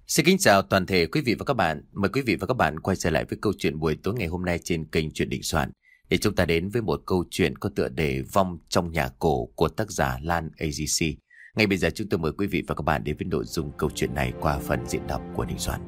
Xin kính chào toàn thể quý vị và các bạn. Mời quý vị và các bạn quay trở lại với câu chuyện buổi tối ngày hôm nay trên kênh Chuyện Định Soạn, để chúng ta đến với một câu chuyện có tựa đề Vong trong nhà cổ của tác giả Lan AGC. Ngay bây giờ chúng tôi mời quý vị và các bạn đến với nội dung câu chuyện này qua phần diễn đọc của Định Soạn.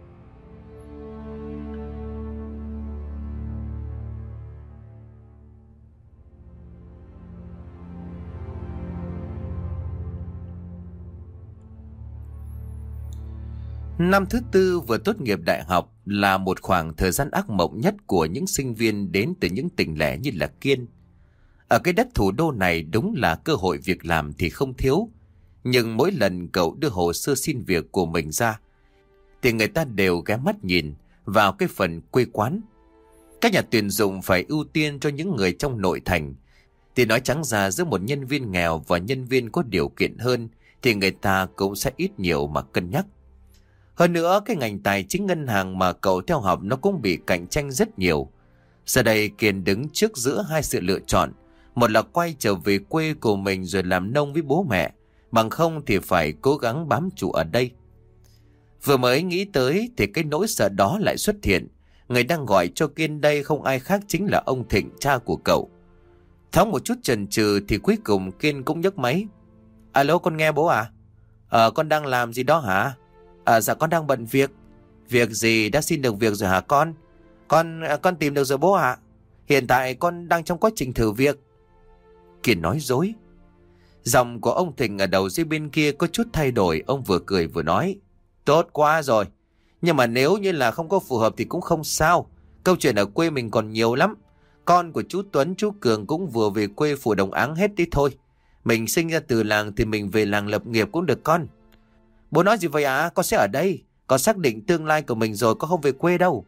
Năm thứ tư vừa tốt nghiệp đại học là một khoảng thời gian ác mộng nhất của những sinh viên đến từ những tỉnh lẻ như là Kiên. Ở cái đất thủ đô này đúng là cơ hội việc làm thì không thiếu. Nhưng mỗi lần cậu đưa hồ sơ xin việc của mình ra thì người ta đều ghé mắt nhìn vào cái phần quê quán. Các nhà tuyển dụng phải ưu tiên cho những người trong nội thành. Thì nói trắng ra giữa một nhân viên nghèo và nhân viên có điều kiện hơn thì người ta cũng sẽ ít nhiều mà cân nhắc. Hơn nữa, cái ngành tài chính ngân hàng mà cậu theo học nó cũng bị cạnh tranh rất nhiều. Giờ đây Kiên đứng trước giữa hai sự lựa chọn. Một là quay trở về quê của mình rồi làm nông với bố mẹ, bằng không thì phải cố gắng bám trụ ở đây. Vừa mới nghĩ tới thì cái nỗi sợ đó lại xuất hiện. Người đang gọi cho Kiên đây không ai khác chính là ông Thịnh, cha của cậu. Thoáng một chút chần chừ thì cuối cùng Kiên cũng nhấc máy. Alo, con nghe bố à? Con đang làm gì đó hả? Dạ con đang bận việc. Việc gì? Đã xin được việc rồi hả con? Con tìm được rồi bố ạ. Hiện tại con đang trong quá trình thử việc. Kiên nói dối. Giọng của ông Thịnh ở đầu dây bên kia có chút thay đổi. Ông vừa cười vừa nói. Tốt quá rồi. Nhưng mà nếu như là không có phù hợp thì cũng không sao. Câu chuyện ở quê mình còn nhiều lắm. Con của chú Tuấn, chú Cường cũng vừa về quê phủ Đồng Áng hết đi thôi. Mình sinh ra từ làng thì mình về làng lập nghiệp cũng được con. Bố nói gì vậy ạ? Con sẽ ở đây. Con xác định tương lai của mình rồi, con không về quê đâu.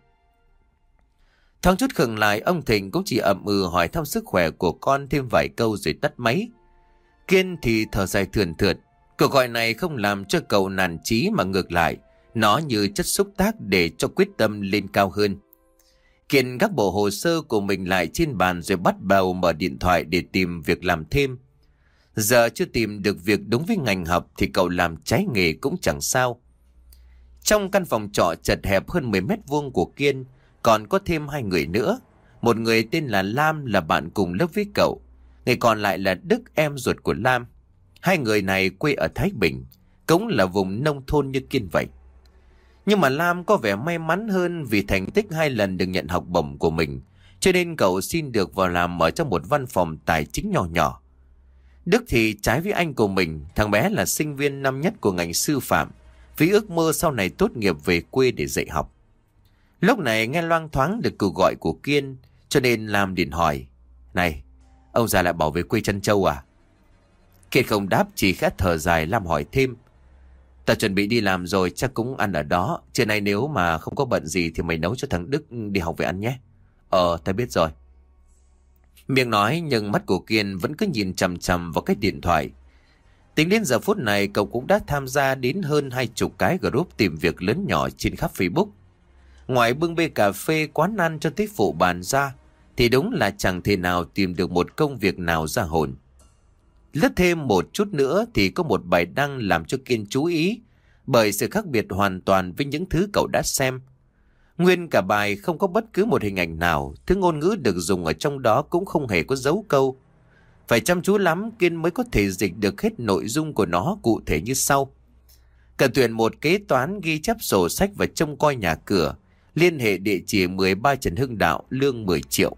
Thoáng chút khựng lại, ông Thịnh cũng chỉ ậm ừ hỏi thăm sức khỏe của con thêm vài câu rồi tắt máy. Kiên thì thở dài thườn thượt. Cuộc gọi này không làm cho cậu nản chí mà ngược lại, nó như chất xúc tác để cho quyết tâm lên cao hơn. Kiên gác bộ hồ sơ của mình lại trên bàn rồi bắt đầu mở điện thoại để tìm việc làm thêm. Giờ chưa tìm được việc đúng với ngành học thì cậu làm trái nghề cũng chẳng sao. Trong căn phòng trọ chật hẹp hơn 10 mét vuông của Kiên còn có thêm hai người nữa. Một người tên là Lam là bạn cùng lớp với cậu. Người còn lại là Đức, em ruột của Lam. Hai người này quê ở Thái Bình, cũng là vùng nông thôn như Kiên vậy. Nhưng mà Lam có vẻ may mắn hơn vì thành tích 2 lần được nhận học bổng của mình, cho nên cậu xin được vào làm ở trong một văn phòng tài chính nhỏ nhỏ. Đức thì trái với anh của mình, thằng bé là sinh viên năm nhất của ngành sư phạm, vì ước mơ sau này tốt nghiệp về quê để dạy học. Lúc này nghe loang thoáng được cuộc gọi của Kiên, cho nên Lam điện hỏi. Này, ông già lại bỏ về quê Trân Châu à? Kiên không đáp, chỉ khẽ thở dài. Lam hỏi thêm. Ta chuẩn bị đi làm rồi, chắc cũng ăn ở đó. Trưa nay nếu mà không có bận gì thì mày nấu cho thằng Đức đi học về ăn nhé. Ta biết rồi. Miệng nói nhưng mắt của Kiên vẫn cứ nhìn chằm chằm vào cái điện thoại. Tính đến giờ phút này cậu cũng đã tham gia đến hơn 20 cái group tìm việc lớn nhỏ trên khắp Facebook. Ngoài bưng bê cà phê, quán ăn cho tới phụ bàn ra thì đúng là chẳng thể nào tìm được một công việc nào ra hồn. Lướt thêm một chút nữa thì có một bài đăng làm cho Kiên chú ý bởi sự khác biệt hoàn toàn với những thứ cậu đã xem. Nguyên cả bài không có bất cứ một hình ảnh nào, thứ ngôn ngữ được dùng ở trong đó cũng không hề có dấu câu. Phải chăm chú lắm Kiên mới có thể dịch được hết nội dung của nó cụ thể như sau. Cần tuyển một kế toán ghi chép sổ sách và trông coi nhà cửa, liên hệ địa chỉ 13 Trần Hưng Đạo, lương 10 triệu.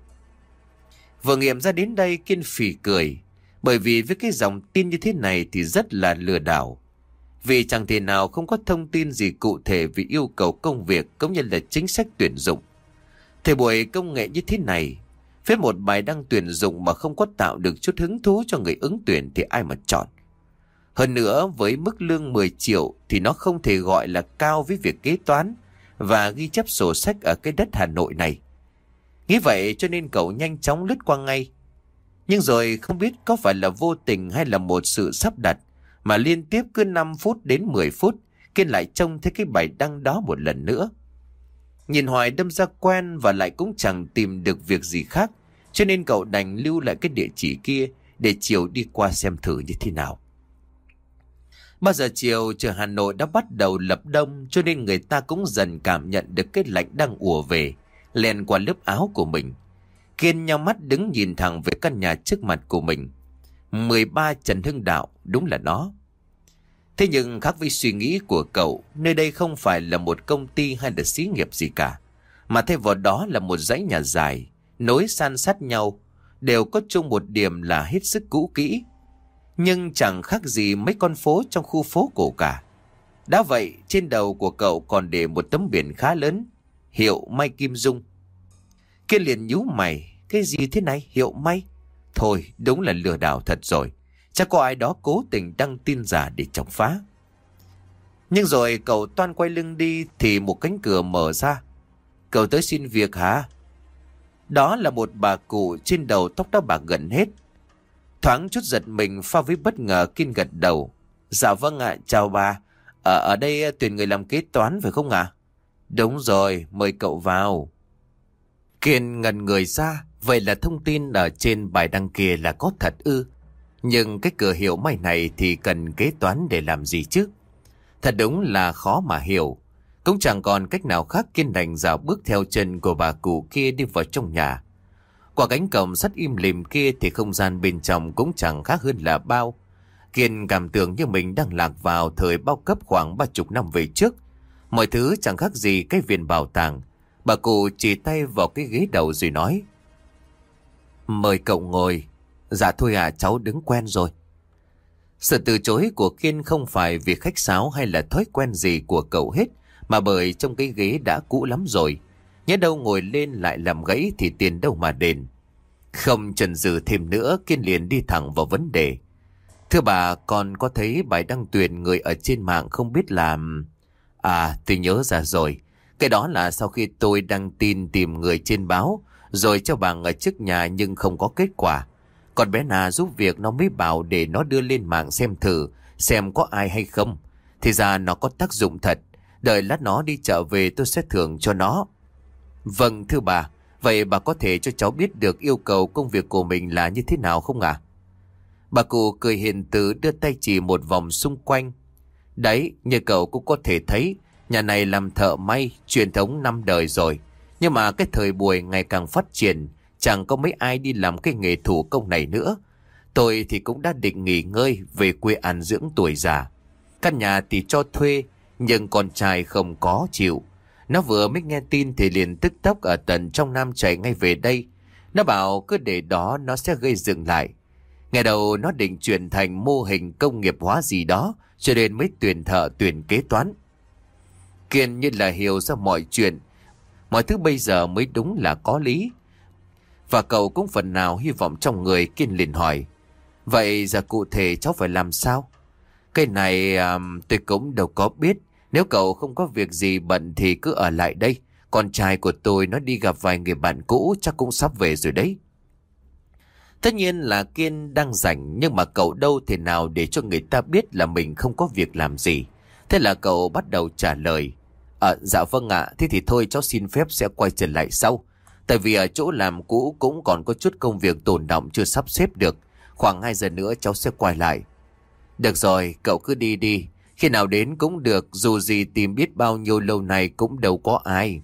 Vừa nghiệm ra đến đây Kiên phì cười, bởi vì với cái dòng tin như thế này thì rất là lừa đảo. Vì chẳng thể nào không có thông tin gì cụ thể về yêu cầu công việc cũng như là chính sách tuyển dụng. Thời buổi công nghệ như thế này, viết một bài đăng tuyển dụng mà không có tạo được chút hứng thú cho người ứng tuyển thì ai mà chọn. Hơn nữa với mức lương 10 triệu thì nó không thể gọi là cao với việc kế toán và ghi chép sổ sách ở cái đất Hà Nội này. Nghĩ vậy cho nên cậu nhanh chóng lướt qua ngay. Nhưng rồi không biết có phải là vô tình hay là một sự sắp đặt mà liên tiếp cứ 5 phút đến 10 phút Kiên lại trông thấy cái bài đăng đó một lần nữa. Nhìn hoài đâm ra quen và lại cũng chẳng tìm được việc gì khác, cho nên cậu đành lưu lại cái địa chỉ kia để chiều đi qua xem thử như thế nào. 3 giờ chiều trời Hà Nội đã bắt đầu lập đông, cho nên người ta cũng dần cảm nhận được cái lạnh đang ùa về, len qua lớp áo của mình. Kiên nhắm mắt đứng nhìn thẳng về căn nhà trước mặt của mình. 13 Trần Hưng Đạo, đúng là nó. Thế nhưng khác với suy nghĩ của cậu, nơi đây không phải là một công ty hay là xí nghiệp gì cả, mà thay vào đó là một dãy nhà dài, nối san sát nhau, đều có chung một điểm là hết sức cũ kỹ. Nhưng chẳng khác gì mấy con phố trong khu phố cổ cả. Đã vậy, trên đầu của cậu còn để một tấm biển khá lớn, hiệu May Kim Dung. Kiên liền nhíu mày, cái gì thế này, hiệu May? Thôi, đúng là lừa đảo thật rồi. Chắc có ai đó cố tình đăng tin giả để chọc phá. Nhưng rồi cậu toan quay lưng đi thì một cánh cửa mở ra. Cậu tới xin việc hả? Đó là một bà cụ trên đầu tóc đã bạc gần hết. Thoáng chút giật mình pha với bất ngờ, Kiên gật đầu. Dạ vâng ạ, chào bà. Ở đây tuyển người làm kế toán phải không ạ? Đúng rồi, mời cậu vào. Kiên ngẩn người ra, vậy là thông tin ở trên bài đăng kia là có thật ư? Nhưng cái cửa hiệu May này thì cần kế toán để làm gì chứ? Thật đúng là khó mà hiểu. Cũng chẳng còn cách nào khác, Kiên đành dạo bước theo chân của bà cụ kia đi vào trong nhà. Qua cánh cổng sắt im lìm kia thì không gian bên trong cũng chẳng khác hơn là bao. Kiên cảm tưởng như mình đang lạc vào thời bao cấp khoảng 30 năm về trước. Mọi thứ chẳng khác gì cái viện bảo tàng. Bà cụ chỉ tay vào cái ghế đầu rồi nói: Mời cậu ngồi. Dạ thôi à, cháu đứng quen rồi. Sự từ chối của Kiên không phải vì khách sáo hay là thói quen gì của cậu hết, mà bởi trong cái ghế đã cũ lắm rồi. Nhớ đâu ngồi lên lại làm gãy thì tiền đâu mà đền. Không chần chừ thêm nữa, Kiên liền đi thẳng vào vấn đề. Thưa bà, con có thấy bài đăng tuyển người ở trên mạng không biết làm... À, tôi nhớ ra rồi. Cái đó là sau khi tôi đăng tin tìm người trên báo, rồi cho bà ở trước nhà nhưng không có kết quả. Còn bé Na giúp việc nó mới bảo để nó đưa lên mạng xem thử, xem có ai hay không. Thì ra nó có tác dụng thật. Đợi lát nó đi chợ về tôi sẽ thưởng cho nó. Vâng thưa bà, vậy bà có thể cho cháu biết được yêu cầu công việc của mình là như thế nào không ạ? Bà cụ cười hiền từ đưa tay chỉ một vòng xung quanh. Đấy, như cậu cũng có thể thấy, nhà này làm thợ may truyền thống 5 đời rồi. Nhưng mà cái thời buổi ngày càng phát triển, chẳng có mấy ai đi làm cái nghề thủ công này nữa. Tôi thì cũng đã định nghỉ ngơi về quê an dưỡng tuổi già. Căn nhà thì cho thuê, nhưng con trai không có chịu. Nó vừa mới nghe tin thì liền tức tốc ở tận trong Nam chạy ngay về đây. Nó bảo cứ để đó nó sẽ gây dựng lại. Ngày đầu nó định chuyển thành mô hình công nghiệp hóa gì đó, cho nên mới tuyển thợ tuyển kế toán. Kiên như là hiểu ra mọi chuyện. Mọi thứ bây giờ mới đúng là có lý. Và cậu cũng phần nào hy vọng trong người. Kiên liền hỏi: Vậy giờ cụ thể cháu phải làm sao? Cái này tôi cũng đâu có biết. Nếu cậu không có việc gì bận thì cứ ở lại đây. Con trai của tôi nó đi gặp vài người bạn cũ, chắc cũng sắp về rồi đấy. Tất nhiên là Kiên đang rảnh, nhưng mà cậu đâu thể nào để cho người ta biết là mình không có việc làm gì. Thế là cậu bắt đầu trả lời: Dạ vâng ạ, thế thì thôi cháu xin phép sẽ quay trở lại sau. Tại vì ở chỗ làm cũ cũng còn có chút công việc tồn đọng chưa sắp xếp được. Khoảng 2 giờ nữa cháu sẽ quay lại. Được rồi, cậu cứ đi đi. Khi nào đến cũng được, dù gì tìm biết bao nhiêu lâu nay cũng đâu có ai.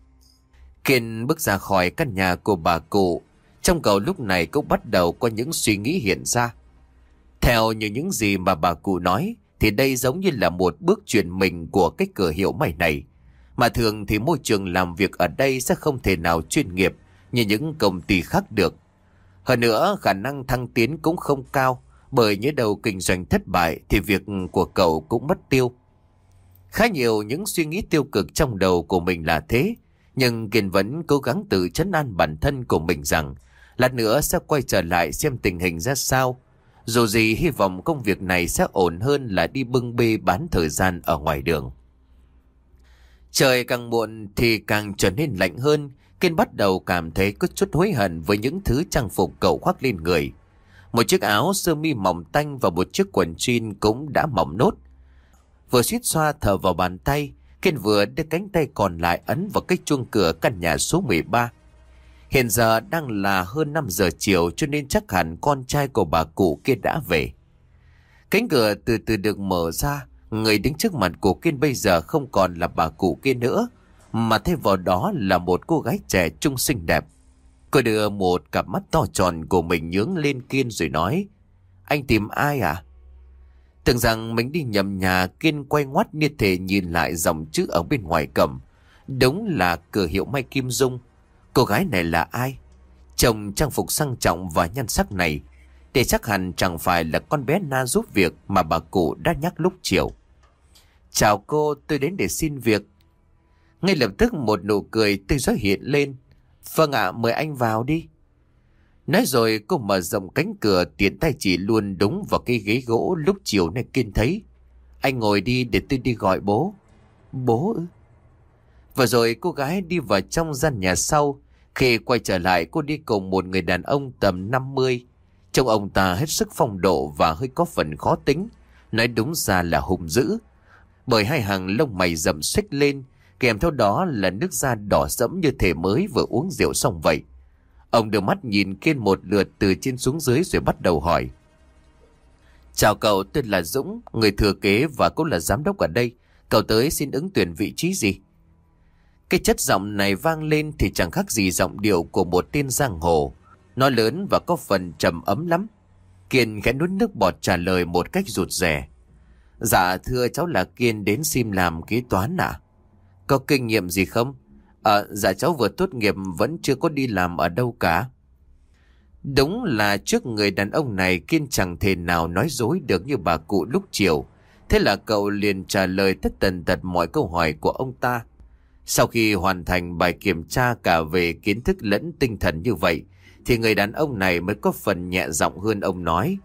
Kiên bước ra khỏi căn nhà của bà cụ. Trong cậu lúc này cũng bắt đầu có những suy nghĩ hiện ra. Theo như những gì mà bà cụ nói, thì đây giống như là một bước chuyển mình của cái cửa hiệu May này. Mà thường thì môi trường làm việc ở đây sẽ không thể nào chuyên nghiệp như những công ty khác được. Hơn nữa, khả năng thăng tiến cũng không cao, bởi nhớ đầu kinh doanh thất bại thì việc của cậu cũng mất tiêu. Khá nhiều những suy nghĩ tiêu cực trong đầu của mình là thế, nhưng Kiên vẫn cố gắng tự trấn an bản thân của mình rằng lát nữa sẽ quay trở lại xem tình hình ra sao. Dù gì hy vọng công việc này sẽ ổn hơn là đi bưng bê bán thời gian ở ngoài đường. Trời càng muộn thì càng trở nên lạnh hơn. Kiên bắt đầu cảm thấy có chút hối hận với những thứ trang phục cậu khoác lên người. Một chiếc áo sơ mi mỏng tanh và một chiếc quần jean cũng đã mỏng nốt. Vừa suýt xoa thở vào bàn tay, Kiên vừa đưa cánh tay còn lại ấn vào cái chuông cửa căn nhà số 13. Hiện giờ đang là hơn 5 giờ chiều, cho nên chắc hẳn con trai của bà cụ kia đã về. Cánh cửa từ từ được mở ra. Người đứng trước mặt của Kiên bây giờ không còn là bà cụ kia nữa, mà thay vào đó là một cô gái trẻ trung xinh đẹp. Cô đưa một cặp mắt to tròn của mình nhướng lên Kiên rồi nói: Anh tìm ai à? Tưởng rằng mình đi nhầm nhà, Kiên quay ngoắt như thể nhìn lại dòng chữ ở bên ngoài cầm. Đúng là cửa hiệu may Kim Dung. Cô gái này là ai? Chồng trang phục sang trọng và nhan sắc này thì chắc hẳn chẳng phải là con bé Na giúp việc mà bà cụ đã nhắc lúc chiều. Chào cô, tôi đến để xin việc. Ngay lập tức một nụ cười tươi rói hiện lên. Vâng ạ, mời anh vào đi. Nói rồi cô mở rộng cánh cửa, tiện tay chỉ luôn đúng vào cái ghế gỗ lúc chiều nay Kiên thấy. Anh ngồi đi để tôi đi gọi bố. Bố ư? Và rồi cô gái đi vào trong gian nhà sau. Khi quay trở lại, cô đi cùng một người đàn ông tầm 50. Trông ông ta hết sức phong độ và hơi có phần khó tính, nói đúng ra là hung dữ, bởi hai hàng lông mày rậm xếch lên, kèm theo đó là nước da đỏ sẫm như thể mới vừa uống rượu xong vậy. Ông đưa mắt nhìn Kiên một lượt từ trên xuống dưới rồi bắt đầu hỏi: Chào cậu, tôi là Dũng, người thừa kế và cũng là giám đốc ở đây. Cậu tới xin ứng tuyển vị trí gì? Cái chất giọng này vang lên thì chẳng khác gì giọng điệu của một tên giang hồ. Nó lớn và có phần trầm ấm lắm. Kiên khẽ nuốt nước bọt trả lời một cách rụt rè: Dạ thưa, cháu là Kiên đến xin làm kế toán ạ. Có kinh nghiệm gì không? Dạ cháu vừa tốt nghiệp, vẫn chưa có đi làm ở đâu cả. Đúng là trước người đàn ông này, Kiên chẳng thể nào nói dối được như bà cụ lúc chiều. Thế là cậu liền trả lời tất tần tật mọi câu hỏi của ông ta. Sau khi hoàn thành bài kiểm tra cả về kiến thức lẫn tinh thần như vậy, thì người đàn ông này mới có phần nhẹ giọng hơn. Ông nói: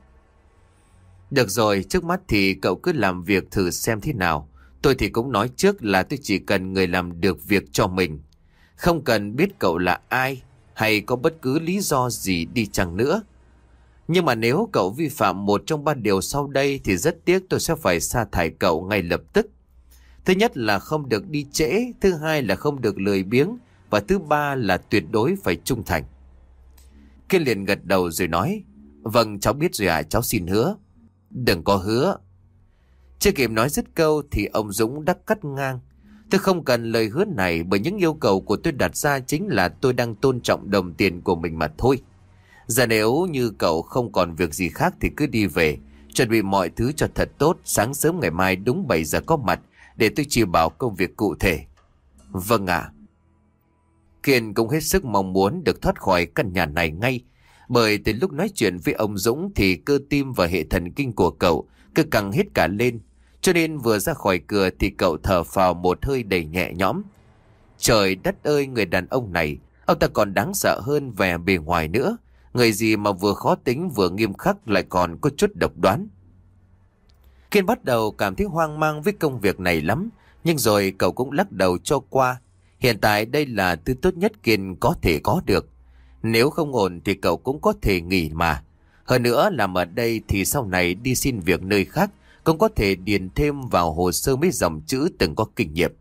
Được rồi, trước mắt thì cậu cứ làm việc thử xem thế nào. Tôi thì cũng nói trước là tôi chỉ cần người làm được việc cho mình, không cần biết cậu là ai hay có bất cứ lý do gì đi chăng nữa. Nhưng mà nếu cậu vi phạm một trong 3 điều sau đây thì rất tiếc tôi sẽ phải sa thải cậu ngay lập tức. Thứ nhất là không được đi trễ, thứ hai là không được lười biếng, và thứ ba là tuyệt đối phải trung thành. Kiên liền gật đầu rồi nói: Vâng, cháu biết rồi ạ, cháu xin hứa. Đừng có hứa. Chưa kịp nói dứt câu thì ông Dũng đã cắt ngang: Tôi không cần lời hứa này, bởi những yêu cầu của tôi đặt ra chính là tôi đang tôn trọng đồng tiền của mình mà thôi. Giờ nếu như cậu không còn việc gì khác thì cứ đi về, chuẩn bị mọi thứ cho thật tốt. Sáng sớm ngày mai đúng 7 giờ có mặt để tôi chỉ bảo công việc cụ thể. Vâng ạ. Kiên cũng hết sức mong muốn được thoát khỏi căn nhà này ngay, bởi từ lúc nói chuyện với ông Dũng thì cơ tim và hệ thần kinh của cậu cứ căng hết cả lên. Cho nên vừa ra khỏi cửa thì cậu thở phào một hơi đầy nhẹ nhõm. Trời đất ơi, người đàn ông này, ông ta còn đáng sợ hơn vẻ bề ngoài nữa. Người gì mà vừa khó tính vừa nghiêm khắc lại còn có chút độc đoán. Kiên bắt đầu cảm thấy hoang mang với công việc này lắm, nhưng rồi cậu cũng lắc đầu cho qua. Hiện tại đây là thứ tốt nhất Kiên có thể có được. Nếu không ổn thì cậu cũng có thể nghỉ mà. Hơn nữa làm ở đây thì sau này đi xin việc nơi khác cũng có thể điền thêm vào hồ sơ mấy dòng chữ từng có kinh nghiệm.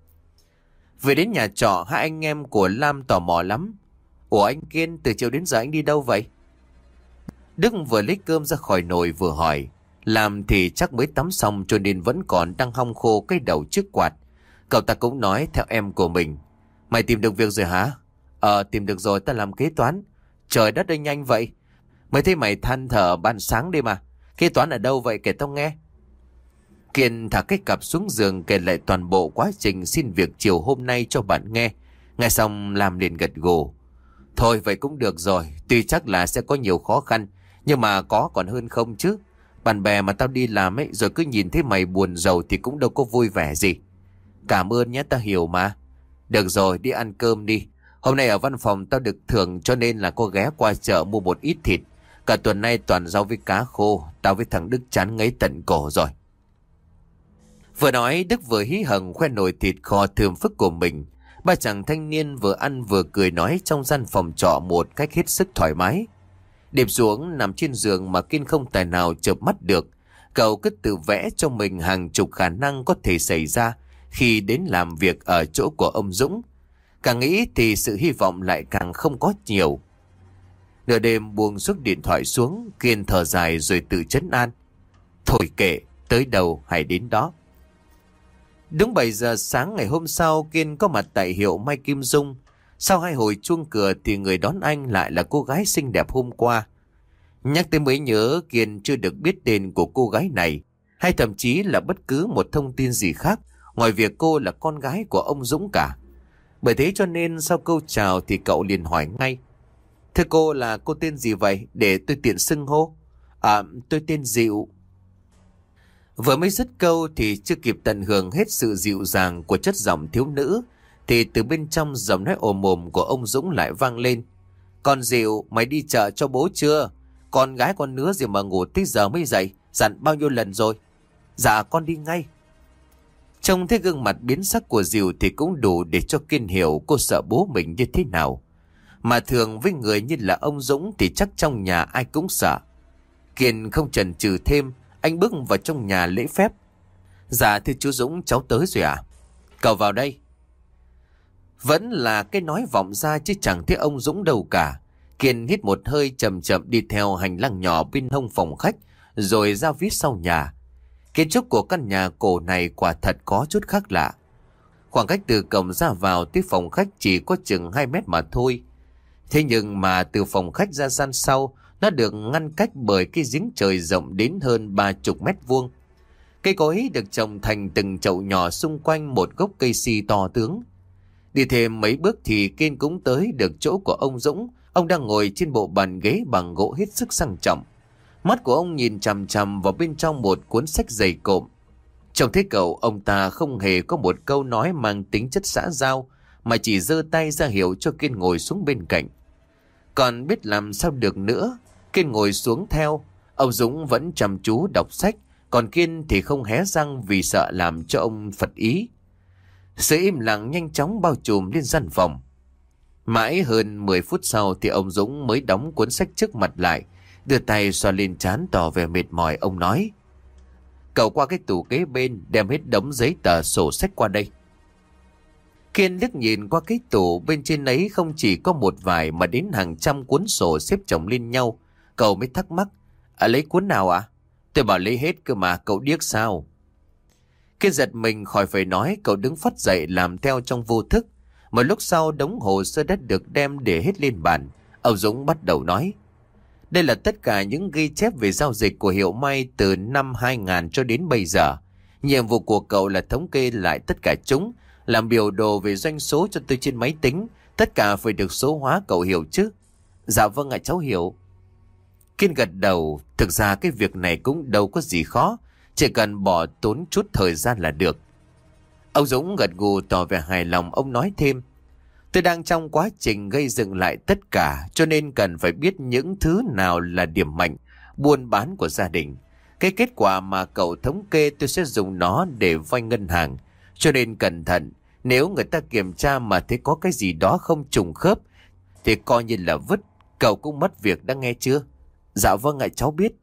Về đến nhà trọ, hai anh em của Lam tò mò lắm. Ủa anh Kiên, từ chiều đến giờ anh đi đâu vậy? Đức vừa lấy cơm ra khỏi nồi vừa hỏi. Lam thì chắc mới tắm xong cho nên vẫn còn đang hong khô cái đầu trước quạt. Cậu ta cũng nói theo em của mình: Mày tìm được việc rồi hả? Tìm được rồi, ta làm kế toán. Trời đất ơi, nhanh vậy. Mới thấy mày than thở ban sáng đi mà. Kế toán ở đâu vậy, kể tao nghe. Kiên thả cái cặp xuống giường kể lại toàn bộ quá trình xin việc chiều hôm nay cho bạn nghe. Nghe xong Lam liền gật gù. Thôi vậy cũng được rồi, tuy chắc là sẽ có nhiều khó khăn, nhưng mà có còn hơn không chứ. Bạn bè mà tao đi làm ấy, rồi cứ nhìn thấy mày buồn rầu thì cũng đâu có vui vẻ gì. Cảm ơn nhé, tao hiểu mà. Được rồi, đi ăn cơm đi. Hôm nay ở văn phòng tao được thưởng cho nên là có ghé qua chợ mua một ít thịt. Cả tuần nay toàn rau với cá khô, tao với thằng Đức chán ngấy tận cổ rồi. Vừa nói Đức vừa hí hửng khoe nồi thịt kho thơm phức của mình. Ba chàng thanh niên vừa ăn vừa cười nói trong gian phòng trọ một cách hết sức thoải mái. Đệp xuống nằm trên giường mà Kiên không tài nào chợp mắt được. Cậu cứ tự vẽ cho mình hàng chục khả năng có thể xảy ra khi đến làm việc ở chỗ của ông Dũng. Càng nghĩ thì sự hy vọng lại càng không có nhiều. Nửa đêm buông suốt điện thoại xuống, Kiên thở dài rồi tự trấn an. Thôi kệ, tới đâu hay đến đó. Đúng 7 giờ sáng ngày hôm sau, Kiên có mặt tại hiệu May Kim Dung. Sau 2 hồi chuông cửa thì người đón anh lại là cô gái xinh đẹp hôm qua. Nhắc tới mới nhớ Kiên chưa được biết tên của cô gái này, hay thậm chí là bất cứ một thông tin gì khác ngoài việc cô là con gái của ông Dũng cả. Bởi thế cho nên sau câu chào thì cậu liền hỏi ngay: Thưa cô, là cô tên gì vậy, để tôi tiện xưng hô? Tôi tên Dịu. Vừa mới dứt câu thì chưa kịp tận hưởng hết sự dịu dàng của chất giọng thiếu nữ, thì từ bên trong giọng nói ồm ồm của ông Dũng lại vang lên: Con Dịu, mày đi chợ cho bố chưa? Con gái con nứa gì mà ngủ tới giờ mới dậy, dặn bao nhiêu lần rồi? Dạ con đi ngay. Trông thấy gương mặt biến sắc của Dịu thì cũng đủ để cho Kiên hiểu cô sợ bố mình như thế nào. Mà thường với người như là ông Dũng thì chắc trong nhà ai cũng sợ. Kiên không chần chừ thêm, anh bước vào trong nhà lễ phép. Dạ thưa chú Dũng, cháu tới rồi ạ. Cậu vào đây. Vẫn là cái nói vọng ra chứ chẳng thấy ông Dũng đâu cả. Kiên hít một hơi chậm chậm đi theo hành lang nhỏ bên hông phòng khách, rồi ra phía sau nhà. Kiến trúc của căn nhà cổ này quả thật có chút khác lạ. Khoảng cách từ cổng ra vào tới phòng khách chỉ có chừng 2 mét mà thôi. Thế nhưng mà từ phòng khách ra gian sau, nó được ngăn cách bởi cái giếng trời rộng đến hơn 30 mét vuông. Cây cối được trồng thành từng chậu nhỏ xung quanh một gốc cây si to tướng. Đi thêm mấy bước thì Kiên cũng tới được chỗ của ông Dũng. Ông đang ngồi trên bộ bàn ghế bằng gỗ hết sức sang trọng. Mắt của ông nhìn chằm chằm vào bên trong một cuốn sách dày cộm. Trông thấy cậu, ông ta không hề có một câu nói mang tính chất xã giao, mà chỉ giơ tay ra hiệu cho Kiên ngồi xuống bên cạnh. Còn biết làm sao được nữa, Kiên ngồi xuống theo. Ông Dũng vẫn chăm chú đọc sách, còn Kiên thì không hé răng vì sợ làm cho ông phật ý. Sự im lặng nhanh chóng bao trùm lên gian phòng. Mãi hơn 10 phút sau thì ông Dũng mới đóng cuốn sách trước mặt lại, đưa tay xoa lên trán tỏ vẻ mệt mỏi. Ông nói: Cậu qua cái tủ kế bên, đem hết đống giấy tờ sổ sách qua đây. Kiên liếc nhìn qua cái tủ, bên trên ấy không chỉ có một vài mà đến hàng trăm cuốn sổ xếp chồng lên nhau. Cậu mới thắc mắc: Lấy cuốn nào ạ? Tôi bảo lấy hết cơ mà, cậu điếc sao? Kiên giật mình khỏi phải nói, cậu đứng phắt dậy làm theo trong vô thức. Một lúc sau đống hồ sơ đã được đem để hết lên bàn. Ông Dũng bắt đầu nói: Đây là tất cả những ghi chép về giao dịch của hiệu May từ năm 2000 cho đến bây giờ. Nhiệm vụ của cậu là thống kê lại tất cả chúng, làm biểu đồ về doanh số cho tôi trên máy tính. Tất cả phải được số hóa, cậu hiểu chứ? Dạ vâng ạ, cháu hiểu. Kiên gật đầu. Thực ra cái việc này cũng đâu có gì khó, chỉ cần bỏ tốn chút thời gian là được. Ông Dũng gật gù tỏ vẻ hài lòng. Ông nói thêm: Tôi đang trong quá trình gây dựng lại tất cả, cho nên cần phải biết những thứ nào là điểm mạnh buôn bán của gia đình. Cái kết quả mà cậu thống kê tôi sẽ dùng nó để vay ngân hàng, cho nên cẩn thận. Nếu người ta kiểm tra mà thấy có cái gì đó không trùng khớp thì coi như là vứt. Cậu cũng mất việc đã nghe chưa? Dạ vâng ạ, cháu biết.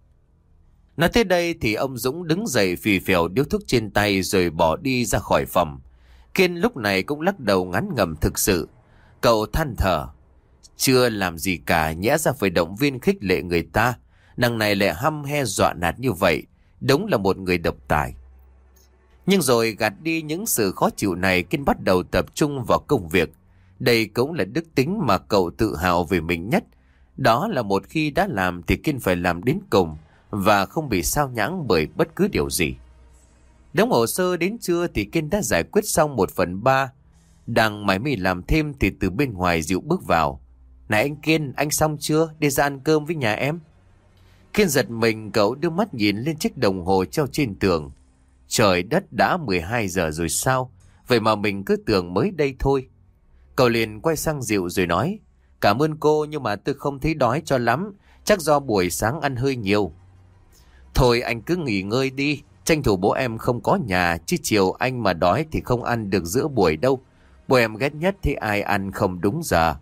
Nói tới đây thì ông Dũng đứng dậy phì phèo điếu thuốc trên tay rồi bỏ đi ra khỏi phòng. Kiên lúc này cũng lắc đầu ngán ngẩm thực sự. Cậu than thở: Chưa làm gì cả, nhẽ ra phải động viên khích lệ người ta. Nàng này lại hăm he dọa nạt như vậy, đúng là một người độc tài. Nhưng rồi gạt đi những sự khó chịu này, Kiên bắt đầu tập trung vào công việc. Đây cũng là đức tính mà cậu tự hào về mình nhất. Đó là một khi đã làm thì Kiên phải làm đến cùng và không bị sao nhãng bởi bất cứ điều gì. Đống hồ sơ đến trưa thì Kiên đã giải quyết xong 1/3. Đang mải mê làm thêm thì từ bên ngoài Diệu bước vào. Này anh Kiên, anh xong chưa? Đi ra ăn cơm với nhà em. Kiên giật mình, cậu đưa mắt nhìn lên chiếc đồng hồ treo trên tường. Trời đất, đã 12 giờ rồi sao? Vậy mà mình cứ tưởng mới đây thôi. Cậu liền quay sang Diệu rồi nói: Cảm ơn cô, nhưng mà tôi không thấy đói cho lắm. Chắc do buổi sáng ăn hơi nhiều. Thôi anh cứ nghỉ ngơi đi, tranh thủ bố em không có nhà, chứ chiều anh mà đói thì không ăn được giữa buổi đâu. Bố em ghét nhất thì ai ăn không đúng giờ.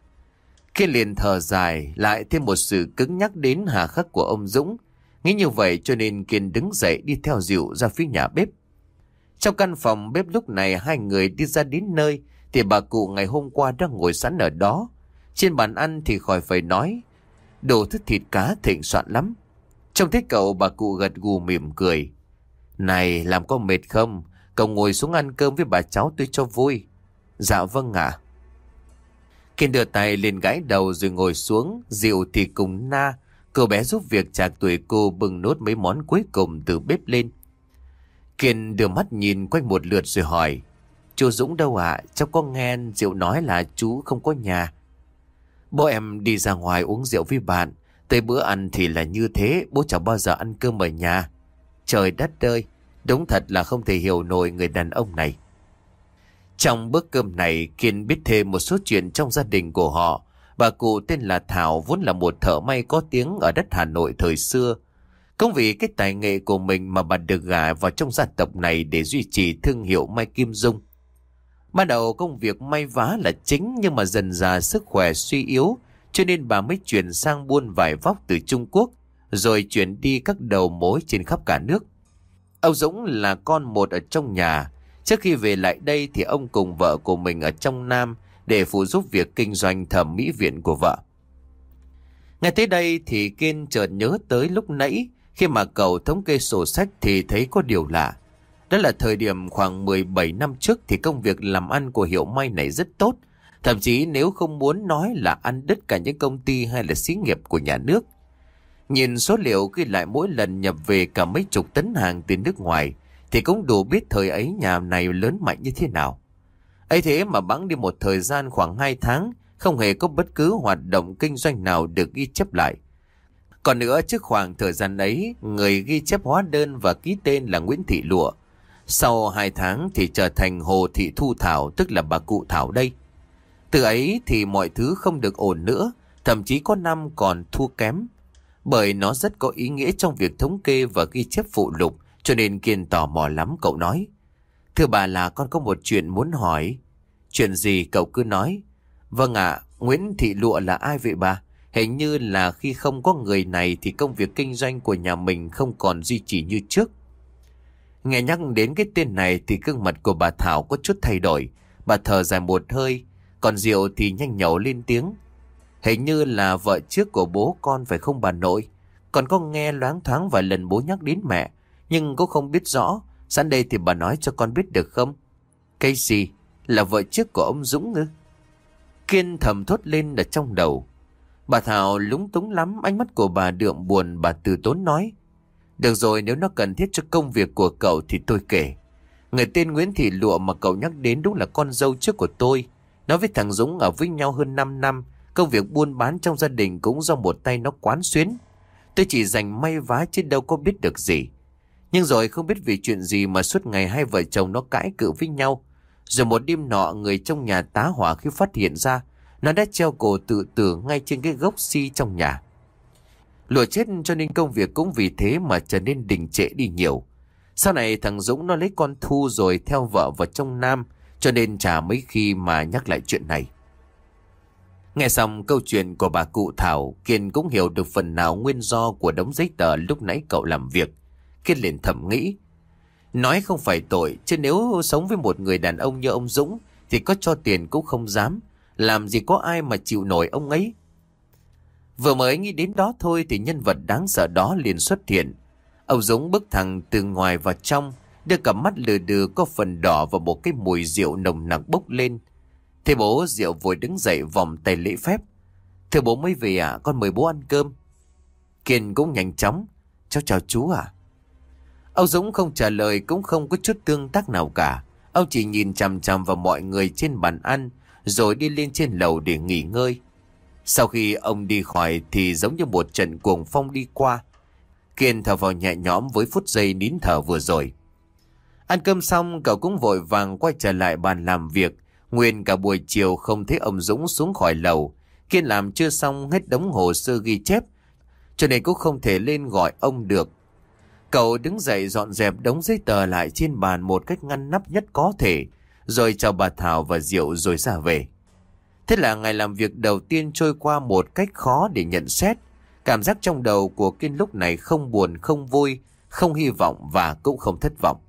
Kiên liền thở dài, lại thêm một sự cứng nhắc đến hà khắc của ông Dũng. Nghĩ như vậy cho nên Kiên đứng dậy đi theo Diệu ra phía nhà bếp. Trong căn phòng bếp lúc này hai người đi ra đến nơi thì bà cụ ngày hôm qua đang ngồi sẵn ở đó. Trên bàn ăn thì khỏi phải nói, đồ thức thịt cá thịnh soạn lắm. Trông thấy cậu, bà cụ gật gù mỉm cười. Này, làm có mệt không? Cậu ngồi xuống ăn cơm với bà cháu tôi cho vui. Dạ vâng ạ. Kiên đưa tay lên gãi đầu rồi ngồi xuống. Diệu thì cùng Na, cô bé giúp việc trạc tuổi cô, bưng nốt mấy món cuối cùng từ bếp lên. Kiên đưa mắt nhìn quanh một lượt rồi hỏi. Chú Dũng đâu ạ? Cháu có nghe Diệu nói là chú không có nhà. Bố em đi ra ngoài uống rượu với bạn. Tới bữa ăn thì là như thế, bố chẳng bao giờ ăn cơm ở nhà. Trời đất ơi, đúng thật là không thể hiểu nổi người đàn ông này. Trong bữa cơm này, Kiên biết thêm một số chuyện trong gia đình của họ. Bà cụ tên là Thảo vốn là một thợ may có tiếng ở đất Hà Nội thời xưa. Cũng vì cái tài nghệ của mình mà bà được gả vào trong gia tộc này để duy trì thương hiệu may Kim Dung. Ban đầu công việc may vá là chính, nhưng mà dần dà sức khỏe suy yếu, cho nên bà mới chuyển sang buôn vải vóc từ Trung Quốc, rồi chuyển đi các đầu mối trên khắp cả nước. Ông Dũng là con một ở trong nhà. Trước khi về lại đây thì ông cùng vợ của mình ở trong Nam để phụ giúp việc kinh doanh thẩm mỹ viện của vợ. Ngay tới đây thì Kiên chợt nhớ tới lúc nãy, khi mà cậu thống kê sổ sách thì thấy có điều lạ. Đó là thời điểm khoảng 17 năm trước thì công việc làm ăn của hiệu may này rất tốt. Thậm chí nếu không muốn nói là ăn đứt cả những công ty hay là xí nghiệp của nhà nước. Nhìn số liệu ghi lại mỗi lần nhập về cả mấy chục tấn hàng từ nước ngoài thì cũng đủ biết thời ấy nhà này lớn mạnh như thế nào. Ấy thế mà bẵng đi một thời gian khoảng 2 tháng, không hề có bất cứ hoạt động kinh doanh nào được ghi chép lại. Còn nữa, trước khoảng thời gian ấy, người ghi chép hóa đơn và ký tên là Nguyễn Thị Lụa. Sau 2 tháng thì trở thành Hồ Thị Thu Thảo, tức là bà cụ Thảo đây. Từ ấy thì mọi thứ không được ổn nữa, thậm chí có năm còn thua kém. Bởi nó rất có ý nghĩa trong việc thống kê và ghi chép phụ lục, cho nên Kiên tò mò lắm. Cậu nói: Thưa bà, là con có một chuyện muốn hỏi. Chuyện gì cậu cứ nói. Vâng ạ. Nguyễn Thị Lụa là ai vậy bà? Hình như là khi không có người này thì công việc kinh doanh của nhà mình không còn duy trì như trước. Nghe nhắc đến cái tên này thì gương mặt của bà Thảo có chút thay đổi. Bà thở dài một hơi, còn Diệu thì nhanh nhẩu lên tiếng. Hình như là vợ trước của bố con phải không bà nội? Còn có nghe loáng thoáng vài lần bố nhắc đến mẹ, nhưng cũng không biết rõ. Sẵn đây thì bà nói cho con biết được không? Cái gì? Là vợ trước của ông Dũng ư? Kiên thầm thốt lên ở trong đầu. Bà Thảo lúng túng lắm, ánh mắt của bà đượm buồn. Bà từ tốn nói: Được rồi, nếu nó cần thiết cho công việc của cậu thì tôi kể. Người tên Nguyễn Thị Lụa mà cậu nhắc đến đúng là con dâu trước của tôi. Nó với thằng Dũng ở với nhau hơn 5 năm. Công việc buôn bán trong gia đình cũng do một tay nó quán xuyến. Tôi chỉ dành may vá chứ đâu có biết được gì. Nhưng rồi không biết vì chuyện gì mà suốt ngày hai vợ chồng nó cãi cự với nhau. Rồi một đêm nọ, người trong nhà tá hỏa khi phát hiện ra nó đã treo cổ tự tử ngay trên cái gốc si trong nhà. Lụa chết cho nên công việc cũng vì thế mà trở nên đình trệ đi nhiều. Sau này thằng Dũng nó lấy con Thu rồi theo vợ vào trong Nam, cho nên chả mấy khi mà nhắc lại chuyện này. Nghe xong câu chuyện của bà cụ Thảo, Kiên cũng hiểu được phần nào nguyên do của đống giấy tờ lúc nãy cậu làm việc. Kiên liền thầm nghĩ, nói không phải tội, chứ nếu sống với một người đàn ông như ông Dũng thì có cho tiền cũng không dám. Làm gì có ai mà chịu nổi ông ấy. Vừa mới nghĩ đến đó thôi thì nhân vật đáng sợ đó liền xuất hiện. Ông Dũng bước thẳng từ ngoài vào trong, đưa cặp mắt lừ đừ có phần đỏ và một cái mùi rượu nồng nặc bốc lên. Thế bố Diệu vội đứng dậy vòng tay lễ phép. Thưa bố mới về à, con mời bố ăn cơm. Kiên cũng nhanh chóng: Cháu chào chú à. Ông Dũng không trả lời, cũng không có chút tương tác nào cả. Ông chỉ nhìn chằm chằm vào mọi người trên bàn ăn, rồi đi lên trên lầu để nghỉ ngơi. Sau khi ông đi khỏi thì giống như một trận cuồng phong đi qua. Kiên thở vào nhẹ nhõm với phút giây nín thở vừa rồi. Ăn cơm xong, cậu cũng vội vàng quay trở lại bàn làm việc. Nguyên cả buổi chiều không thấy ông Dũng xuống khỏi lầu. Kiên làm chưa xong hết đống hồ sơ ghi chép, cho nên cũng không thể lên gọi ông được. Cậu đứng dậy dọn dẹp đống giấy tờ lại trên bàn một cách ngăn nắp nhất có thể, rồi chào bà Thảo và Diệu rồi ra về. Thế là ngày làm việc đầu tiên trôi qua một cách khó để nhận xét. Cảm giác trong đầu của Kiên lúc này không buồn, không vui, không hy vọng và cũng không thất vọng.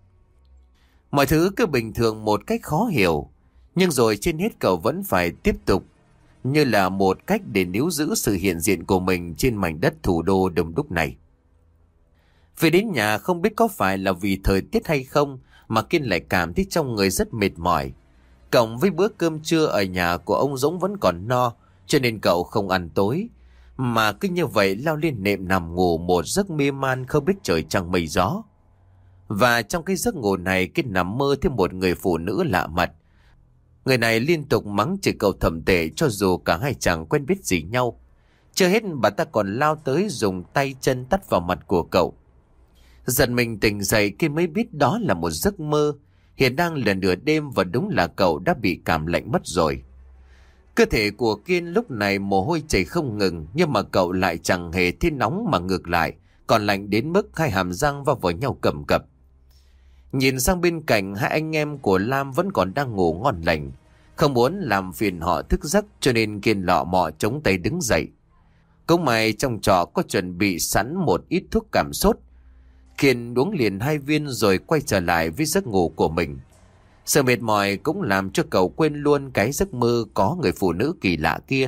Mọi thứ cứ bình thường một cách khó hiểu. Nhưng rồi trên hết cậu vẫn phải tiếp tục, như là một cách để níu giữ sự hiện diện của mình trên mảnh đất thủ đô đông đúc này. Về đến nhà không biết có phải là vì thời tiết hay không mà Kiên lại cảm thấy trong người rất mệt mỏi. Cộng với bữa cơm trưa ở nhà của ông Dũng vẫn còn no, cho nên cậu không ăn tối, mà cứ như vậy lao lên nệm nằm ngủ một giấc mê man không biết trời trăng mây gió. Và trong cái giấc ngủ này, Kiên nằm mơ thấy một người phụ nữ lạ mặt. Người này liên tục mắng chửi cậu thậm tệ cho dù cả hai chẳng quen biết gì nhau. Chưa hết bà ta còn lao tới dùng tay chân tát vào mặt của cậu. Giật mình tỉnh dậy Kiên mới biết đó là một giấc mơ. Hiện đang là nửa đêm và đúng là cậu đã bị cảm lạnh mất rồi. Cơ thể của Kiên lúc này mồ hôi chảy không ngừng, nhưng mà cậu lại chẳng hề thấy nóng mà ngược lại, còn lạnh đến mức hai hàm răng va vào nhau cầm cập. Nhìn sang bên cạnh, hai anh em của Lam vẫn còn đang ngủ ngon lành. Không muốn làm phiền họ thức giấc cho nên Kiên lọ mọ chống tay đứng dậy. Cũng may trong trọ có chuẩn bị sẵn một ít thuốc cảm sốt. Kiên uống liền 2 viên rồi quay trở lại với giấc ngủ của mình. Sự mệt mỏi cũng làm cho cậu quên luôn cái giấc mơ có người phụ nữ kỳ lạ kia.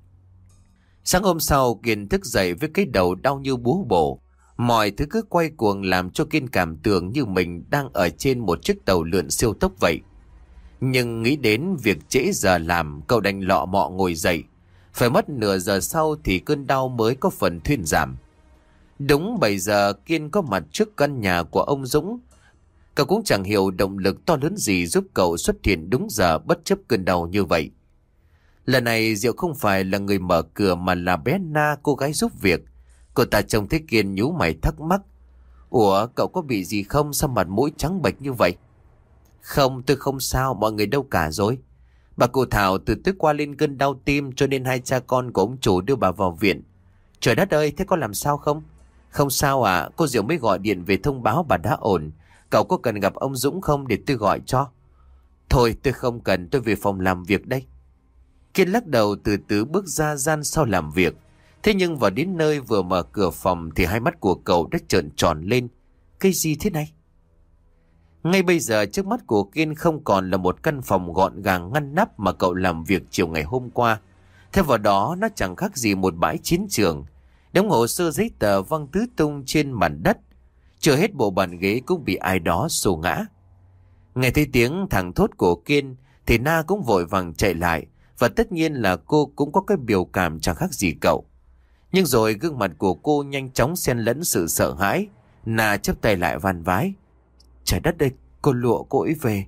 Sáng hôm sau, Kiên thức dậy với cái đầu đau như búa bổ. Mọi thứ cứ quay cuồng làm cho Kiên cảm tưởng như mình đang ở trên một chiếc tàu lượn siêu tốc vậy. Nhưng nghĩ đến việc trễ giờ làm, cậu đành lọ mọ ngồi dậy. Phải mất nửa giờ sau thì cơn đau mới có phần thuyên giảm. Đúng 7 giờ, Kiên có mặt trước căn nhà của ông Dũng. Cậu cũng chẳng hiểu động lực to lớn gì giúp cậu xuất hiện đúng giờ bất chấp cơn đau như vậy. Lần này Diệu không phải là người mở cửa mà là bé Na, cô gái giúp việc. Cô ta trông thấy Kiên nhíu mày thắc mắc. Ủa, cậu có bị gì không? Sao mặt mũi trắng bệch như vậy? Không, tôi không sao, mọi người đâu cả rồi. Bà cụ Thảo từ tối qua lên cơn đau tim cho nên hai cha con của ông chủ đưa bà vào viện. Trời đất ơi, thế có làm sao không? Không sao à, cô Diệu mới gọi điện về thông báo bà đã ổn. Cậu có cần gặp ông Dũng không để tôi gọi cho? Thôi tôi không cần, tôi về phòng làm việc đây. Kiên lắc đầu từ từ bước ra gian sau làm việc. Thế nhưng vào đến nơi vừa mở cửa phòng thì hai mắt của cậu đã trợn tròn lên. Cái gì thế này? Ngay bây giờ trước mắt của Kiên không còn là một căn phòng gọn gàng ngăn nắp mà cậu làm việc chiều ngày hôm qua. Thêm vào đó nó chẳng khác gì một bãi chiến trường. Đống hồ sơ giấy tờ văng tứ tung trên mặt đất. Chưa hết bộ bàn ghế cũng bị ai đó xô ngã. Nghe thấy tiếng thảng thốt của Kiên thì Na cũng vội vàng chạy lại. Và tất nhiên là cô cũng có cái biểu cảm chẳng khác gì cậu. Nhưng rồi gương mặt của cô nhanh chóng xen lẫn sự sợ hãi. Na chắp tay lại van vái. Trời đất ơi, cô Lụa cô ấy về.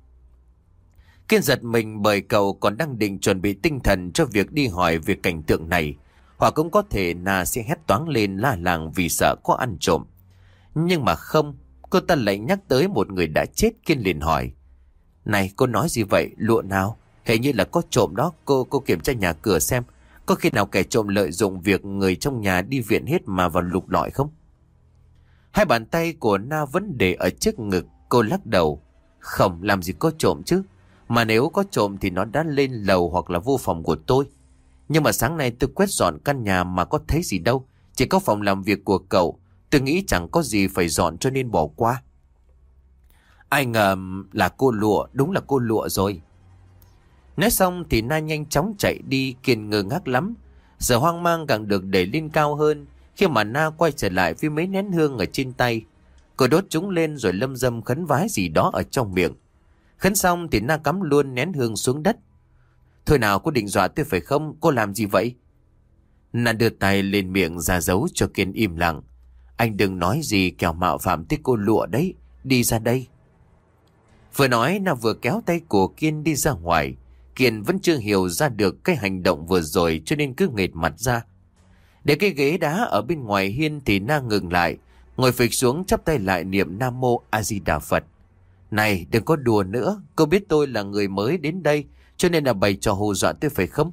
Kiên giật mình bởi cậu còn đang định chuẩn bị tinh thần cho việc đi hỏi về cảnh tượng này. Hoặc cũng có thể Na sẽ hét toáng lên la làng vì sợ có ăn trộm. Nhưng mà không, cô ta lại nhắc tới một người đã chết. Kiên liền hỏi. Này, cô nói gì vậy? Lụa nào? Hình như là có trộm đó. Cô kiểm tra nhà cửa xem. Có khi nào kẻ trộm lợi dụng việc người trong nhà đi viện hết mà vào lục lọi không? Hai bàn tay của Na vẫn để ở trước ngực. Cô lắc đầu. Không, làm gì có trộm chứ. Mà nếu có trộm thì nó đã lên lầu hoặc là vô phòng của tôi. Nhưng mà sáng nay tôi quét dọn căn nhà mà có thấy gì đâu. Chỉ có phòng làm việc của cậu. Tôi nghĩ chẳng có gì phải dọn cho nên bỏ qua. Ai ngờ là cô Lụa, đúng là cô Lụa rồi. Nói xong thì Na nhanh chóng chạy đi. Kiên ngơ ngác lắm. Giờ hoang mang càng được đẩy lên cao hơn khi mà Na quay trở lại với mấy nén hương ở trên tay. Cô đốt chúng lên rồi lâm dâm khấn vái gì đó ở trong miệng. Khấn xong thì Na cắm luôn nén hương xuống đất. Thôi nào, cô định dọa tôi phải không? Cô làm gì vậy? Na đưa tay lên miệng ra dấu cho Kiên im lặng. Anh đừng nói gì kẻo mạo phạm tới cô Lụa đấy. Đi ra đây. Vừa nói Na vừa kéo tay của Kiên đi ra ngoài. Kiên vẫn chưa hiểu ra được cái hành động vừa rồi cho nên cứ nghệt mặt ra. Để cái ghế đá ở bên ngoài hiên thì Na ngừng lại. Ngồi phịch xuống chắp tay lại niệm Nam Mô A Di Đà Phật. Này, đừng có đùa nữa. Cô biết tôi là người mới đến đây cho nên là bày trò hù dọa tôi phải không?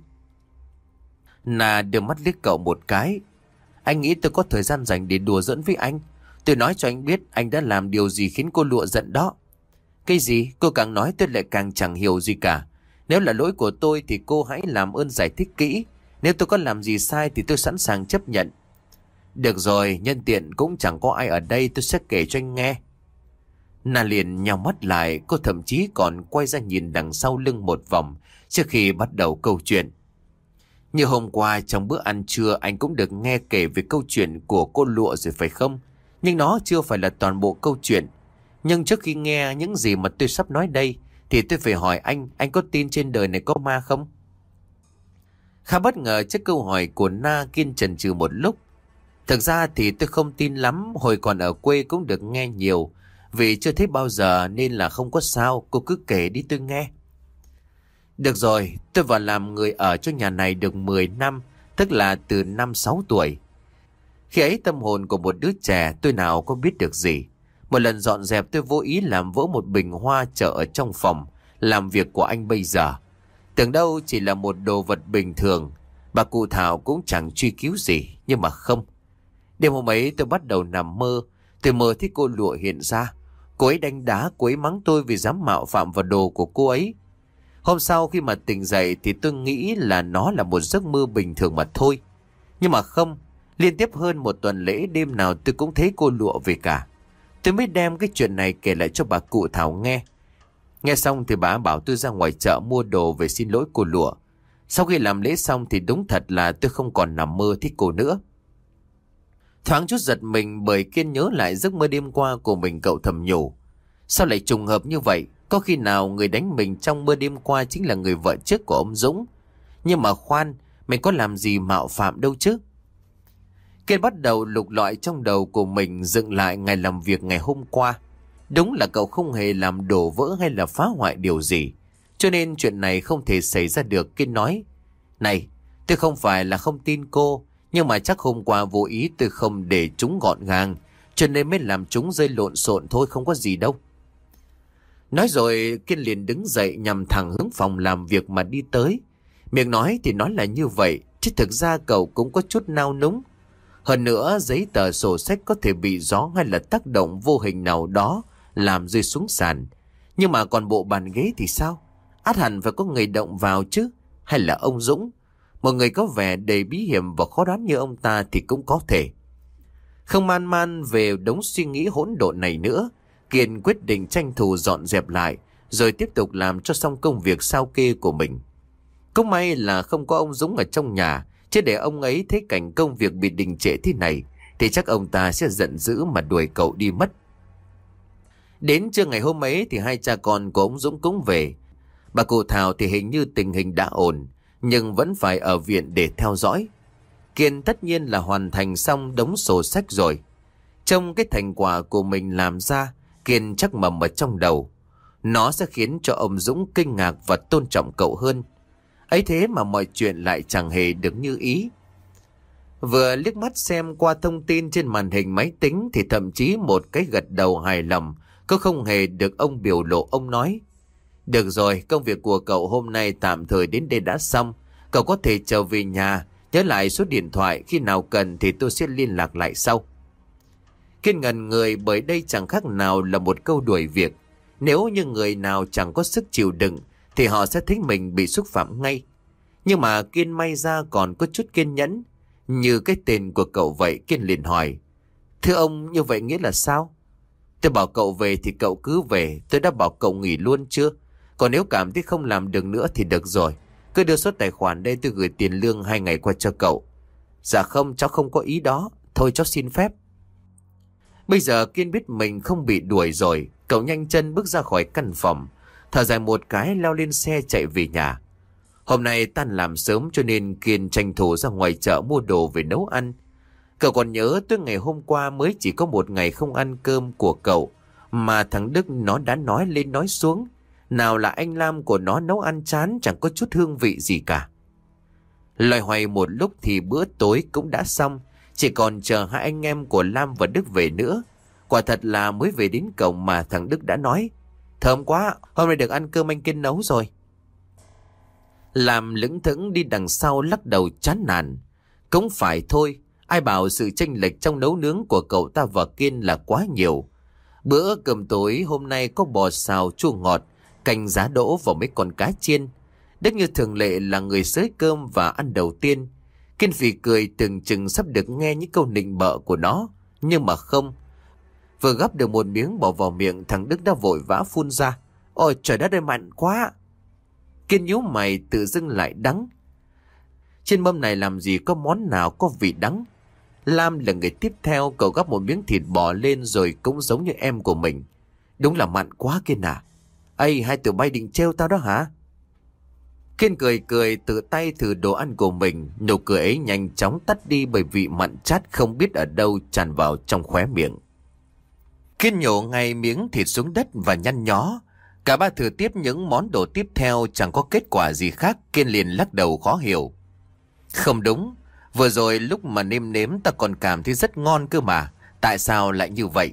Na đưa mắt liếc cậu một cái. Anh nghĩ tôi có thời gian dành để đùa giỡn với anh. Tôi nói cho anh biết anh đã làm điều gì khiến cô Lụa giận đó. Cái gì? Cô càng nói tôi lại càng chẳng hiểu gì cả. Nếu là lỗi của tôi thì cô hãy làm ơn giải thích kỹ. Nếu tôi có làm gì sai thì tôi sẵn sàng chấp nhận. Được rồi, nhân tiện cũng chẳng có ai ở đây, tôi sẽ kể cho anh nghe. Na liền nhào mắt lại. Cô thậm chí còn quay ra nhìn đằng sau lưng một vòng trước khi bắt đầu câu chuyện. Như hôm qua trong bữa ăn trưa anh cũng được nghe kể về câu chuyện của cô Lụa rồi phải không? Nhưng nó chưa phải là toàn bộ câu chuyện. Nhưng trước khi nghe những gì mà tôi sắp nói đây thì tôi phải hỏi anh có tin trên đời này có ma không? Khá bất ngờ trước câu hỏi của Na, Kiên chần chừ một lúc. Thực ra thì tôi không tin lắm, hồi còn ở quê cũng được nghe nhiều. Vì chưa thấy bao giờ nên là không có sao, cô cứ kể đi tôi nghe. Được rồi, tôi vào làm người ở cho nhà này được 10 năm, tức là từ năm 6 tuổi. Khi ấy tâm hồn của một đứa trẻ tôi nào có biết được gì. Một lần dọn dẹp tôi vô ý làm vỡ một bình hoa chở ở trong phòng làm việc của anh bây giờ. Tưởng đâu chỉ là một đồ vật bình thường, bà cụ Thảo cũng chẳng truy cứu gì, nhưng mà không. Đêm hôm ấy tôi bắt đầu nằm mơ, tôi mơ thấy cô Lụa hiện ra. Cô ấy đánh đá, cô ấy mắng tôi vì dám mạo phạm vào đồ của cô ấy. Hôm sau khi mà tỉnh dậy thì tôi nghĩ là nó là một giấc mơ bình thường mà thôi. Nhưng mà không, liên tiếp hơn một tuần lễ đêm nào tôi cũng thấy cô Lụa về cả. Tôi mới đem cái chuyện này kể lại cho bà cụ Thảo nghe. Nghe xong thì bà bảo tôi ra ngoài chợ mua đồ về xin lỗi cô Lụa. Sau khi làm lễ xong thì đúng thật là tôi không còn nằm mơ thích cô nữa. Thoáng chút giật mình bởi Kiên nhớ lại giấc mơ đêm qua của mình, cậu thầm nhủ. Sao lại trùng hợp như vậy? Có khi nào người đánh mình trong mơ đêm qua chính là người vợ trước của ông Dũng? Nhưng mà khoan, mình có làm gì mạo phạm đâu chứ? Kiên bắt đầu lục lọi trong đầu của mình, dựng lại ngày làm việc ngày hôm qua. Đúng là cậu không hề làm đổ vỡ hay là phá hoại điều gì. Cho nên chuyện này không thể xảy ra được. Kiên nói, này, tôi không phải là không tin cô, nhưng mà chắc hôm qua vô ý tôi không để chúng gọn gàng, cho nên mới làm chúng rơi lộn xộn thôi, không có gì đâu. Nói rồi Kiên liền đứng dậy nhằm thẳng hướng phòng làm việc mà đi tới. Miệng nói thì nói là như vậy, chứ thực ra cậu cũng có chút nao núng. Hơn nữa giấy tờ sổ sách có thể bị gió hay là tác động vô hình nào đó làm rơi xuống sàn. Nhưng mà còn bộ bàn ghế thì sao? Ắt hẳn phải có người động vào chứ. Hay là ông Dũng? Một người có vẻ đầy bí hiểm và khó đoán như ông ta thì cũng có thể. Không man man về đống suy nghĩ hỗn độn này nữa, Kiên quyết định tranh thủ dọn dẹp lại, rồi tiếp tục làm cho xong công việc sao kê của mình. Cũng may là không có ông Dũng ở trong nhà, chứ để ông ấy thấy cảnh công việc bị đình trệ thế này, thì chắc ông ta sẽ giận dữ mà đuổi cậu đi mất. Đến trưa ngày hôm ấy thì hai cha con của ông Dũng cũng về. Bà cụ Thảo thì hình như tình hình đã ổn, nhưng vẫn phải ở viện để theo dõi. Kiên tất nhiên là hoàn thành xong đống sổ sách rồi. Trong cái thành quả của mình làm ra, Kiên chắc mầm ở trong đầu. Nó sẽ khiến cho ông Dũng kinh ngạc và tôn trọng cậu hơn. Ấy thế mà mọi chuyện lại chẳng hề được như ý. Vừa liếc mắt xem qua thông tin trên màn hình máy tính thì thậm chí một cái gật đầu hài lòng có không hề được ông biểu lộ. Ông nói, được rồi, công việc của cậu hôm nay tạm thời đến đây đã xong. Cậu có thể trở về nhà, nhớ lại số điện thoại, khi nào cần thì tôi sẽ liên lạc lại sau. Kiên ngần người bởi đây chẳng khác nào là một câu đuổi việc. Nếu như người nào chẳng có sức chịu đựng thì họ sẽ thấy mình bị xúc phạm ngay. Nhưng mà Kiên may ra còn có chút kiên nhẫn. Như cái tên của cậu vậy. Kiên liền hỏi, thưa ông, như vậy nghĩa là sao? Tôi bảo cậu về thì cậu cứ về. Tôi đã bảo cậu nghỉ luôn chưa? Còn nếu cảm thấy không làm được nữa thì được rồi, cứ đưa số tài khoản đây, tôi gửi tiền lương 2 ngày qua cho cậu. Dạ không, cháu không có ý đó. Thôi cháu xin phép. Bây giờ Kiên biết mình không bị đuổi rồi. Cậu nhanh chân bước ra khỏi căn phòng, thở dài một cái leo lên xe chạy về nhà. Hôm nay tan làm sớm cho nên Kiên tranh thủ ra ngoài chợ mua đồ về nấu ăn. Cậu còn nhớ tới ngày hôm qua mới chỉ có một ngày không ăn cơm của cậu mà thằng Đức nó đã nói lên nói xuống. Nào là anh Lam của nó nấu ăn chán, chẳng có chút hương vị gì cả. Loay hoay một lúc thì bữa tối cũng đã xong, chỉ còn chờ hai anh em của Lam và Đức về nữa. Quả thật là mới về đến cổng mà thằng Đức đã nói, thơm quá, hôm nay được ăn cơm anh Kiên nấu rồi. Lam lững thững đi đằng sau lắc đầu chán nản. Cũng phải thôi, ai bảo sự chênh lệch trong nấu nướng của cậu ta và Kiên là quá nhiều. Bữa cơm tối hôm nay có bò xào chua ngọt, canh giá đỗ và mấy con cá chiên. Đức như thường lệ là người xới cơm và ăn đầu tiên. Kiên phì cười tưởng chừng sắp được nghe những câu nịnh bợ của nó. Nhưng mà không. Vừa gắp được một miếng bỏ vào miệng, thằng Đức đã vội vã phun ra, ôi trời đất ơi, mặn quá. Kiên nhíu mày, tự dưng lại đắng. Trên mâm này làm gì có món nào có vị đắng. Lam là người tiếp theo, cậu gắp một miếng thịt bò lên rồi cũng giống như em của mình. Đúng là mặn quá Kiên à. Ây, hai tụi bay định trêu tao đó hả? Kiên cười cười tự tay thử đồ ăn của mình. Nụ cười ấy nhanh chóng tắt đi bởi vị mặn chát không biết ở đâu tràn vào trong khóe miệng. Kiên nhổ ngay miếng thịt xuống đất và nhăn nhó. Cả ba thử tiếp những món đồ tiếp theo chẳng có kết quả gì khác. Kiên liền lắc đầu khó hiểu. Không đúng, vừa rồi lúc mà nêm nếm ta còn cảm thấy rất ngon cơ mà. Tại sao lại như vậy?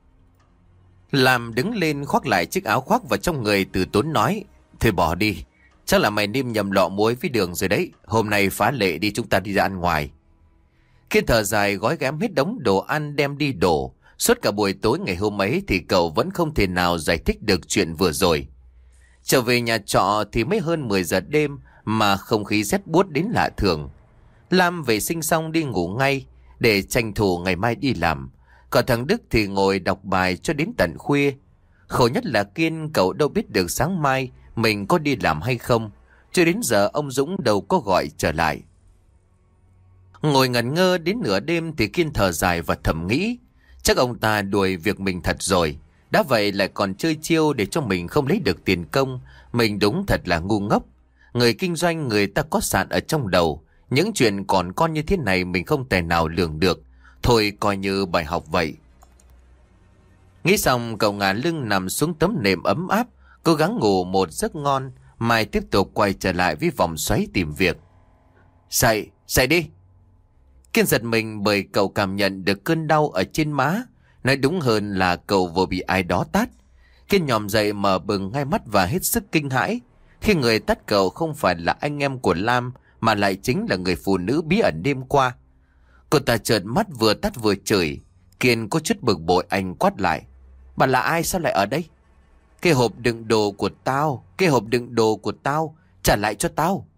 Làm đứng lên khoác lại chiếc áo khoác vào trong người, từ tốn nói. Thôi bỏ đi, chắc là mày nêm nhầm lọ muối với đường rồi đấy. Hôm nay phá lệ đi, chúng ta đi ra ăn ngoài. Kiên thở dài gói ghém hết đống đồ ăn đem đi đổ. Suốt cả buổi tối ngày hôm ấy thì cậu vẫn không thể nào giải thích được chuyện vừa rồi. Trở về nhà trọ thì mới hơn 10 giờ đêm mà không khí rét buốt đến lạ thường. Lam vệ sinh xong đi ngủ ngay để tranh thủ ngày mai đi làm. Còn thằng Đức thì ngồi đọc bài cho đến tận khuya. Khổ nhất là Kiên, cậu đâu biết được sáng mai mình có đi làm hay không. Cho đến giờ ông Dũng đâu có gọi trở lại. Ngồi ngẩn ngơ đến nửa đêm thì Kiên thở dài và thầm nghĩ. Chắc ông ta đuổi việc mình thật rồi. Đã vậy lại còn chơi chiêu để cho mình không lấy được tiền công. Mình đúng thật là ngu ngốc. Người kinh doanh người ta có sạn ở trong đầu. Những chuyện còn con như thế này mình không thể nào lường được. Thôi coi như bài học vậy. Nghĩ xong cậu ngả lưng nằm xuống tấm nệm ấm áp, cố gắng ngủ một giấc ngon. Mai tiếp tục quay trở lại với vòng xoáy tìm việc. Dậy đi. Kiên giật mình bởi cậu cảm nhận được cơn đau ở trên má. Nói đúng hơn là cậu vừa bị ai đó tát. Kiên nhòm dậy mở bừng hai mắt và hết sức kinh hãi khi người tát cậu không phải là anh em của Lam mà lại chính là người phụ nữ bí ẩn đêm qua. Cô ta trợn mắt vừa tát vừa chửi. Kiên có chút bực bội, anh quát lại. Bà là ai, sao lại ở đây? Cái hộp đựng đồ của tao, trả lại cho tao.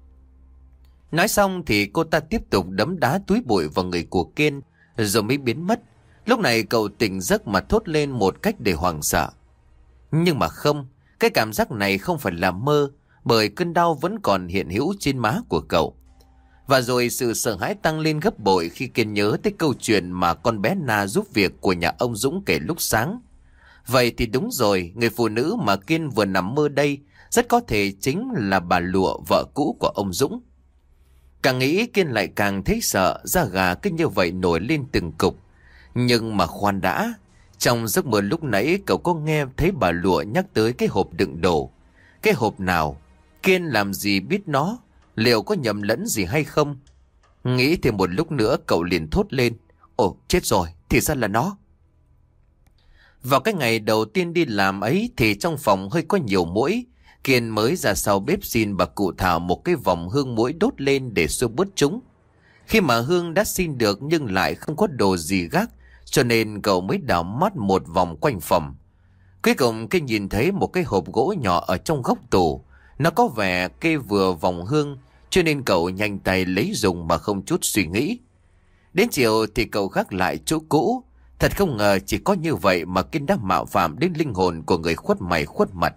Nói xong thì cô ta tiếp tục đấm đá túi bụi vào người của Kiên rồi mới biến mất. Lúc này cậu tỉnh giấc mà thốt lên một cách để hoảng sợ. Nhưng mà không, cái cảm giác này không phải là mơ, bởi cơn đau vẫn còn hiện hữu trên má của cậu. Và rồi sự sợ hãi tăng lên gấp bội khi Kiên nhớ tới câu chuyện mà con bé Na giúp việc của nhà ông Dũng kể lúc sáng. Vậy thì đúng rồi, người phụ nữ mà Kiên vừa nằm mơ đây rất có thể chính là bà Lụa, vợ cũ của ông Dũng. Càng nghĩ Kiên lại càng thấy sợ, da gà cứ như vậy nổi lên từng cục. Nhưng mà khoan đã, trong giấc mơ lúc nãy cậu có nghe thấy bà Lụa nhắc tới cái hộp đựng đồ. Cái hộp nào? Kiên làm gì biết nó? Liệu có nhầm lẫn gì hay không? Nghĩ thêm một lúc nữa cậu liền thốt lên. Ồ, chết rồi, thì ra là nó. Vào cái ngày đầu tiên đi làm ấy thì trong phòng hơi có nhiều muỗi. Kiên mới ra sau bếp xin bà cụ Thảo một cái vòng hương muỗi đốt lên để xua bớt chúng. Khi mà hương đã xin được nhưng lại không có đồ gì gác, cho nên cậu mới đảo mắt một vòng quanh phòng. Cuối cùng Kiên nhìn thấy một cái hộp gỗ nhỏ ở trong góc tủ. Nó có vẻ kê vừa vòng hương, cho nên cậu nhanh tay lấy dùng mà không chút suy nghĩ. Đến chiều thì cậu gác lại chỗ cũ. Thật không ngờ chỉ có như vậy mà Kiên đã mạo phạm đến linh hồn của người khuất mày khuất mặt.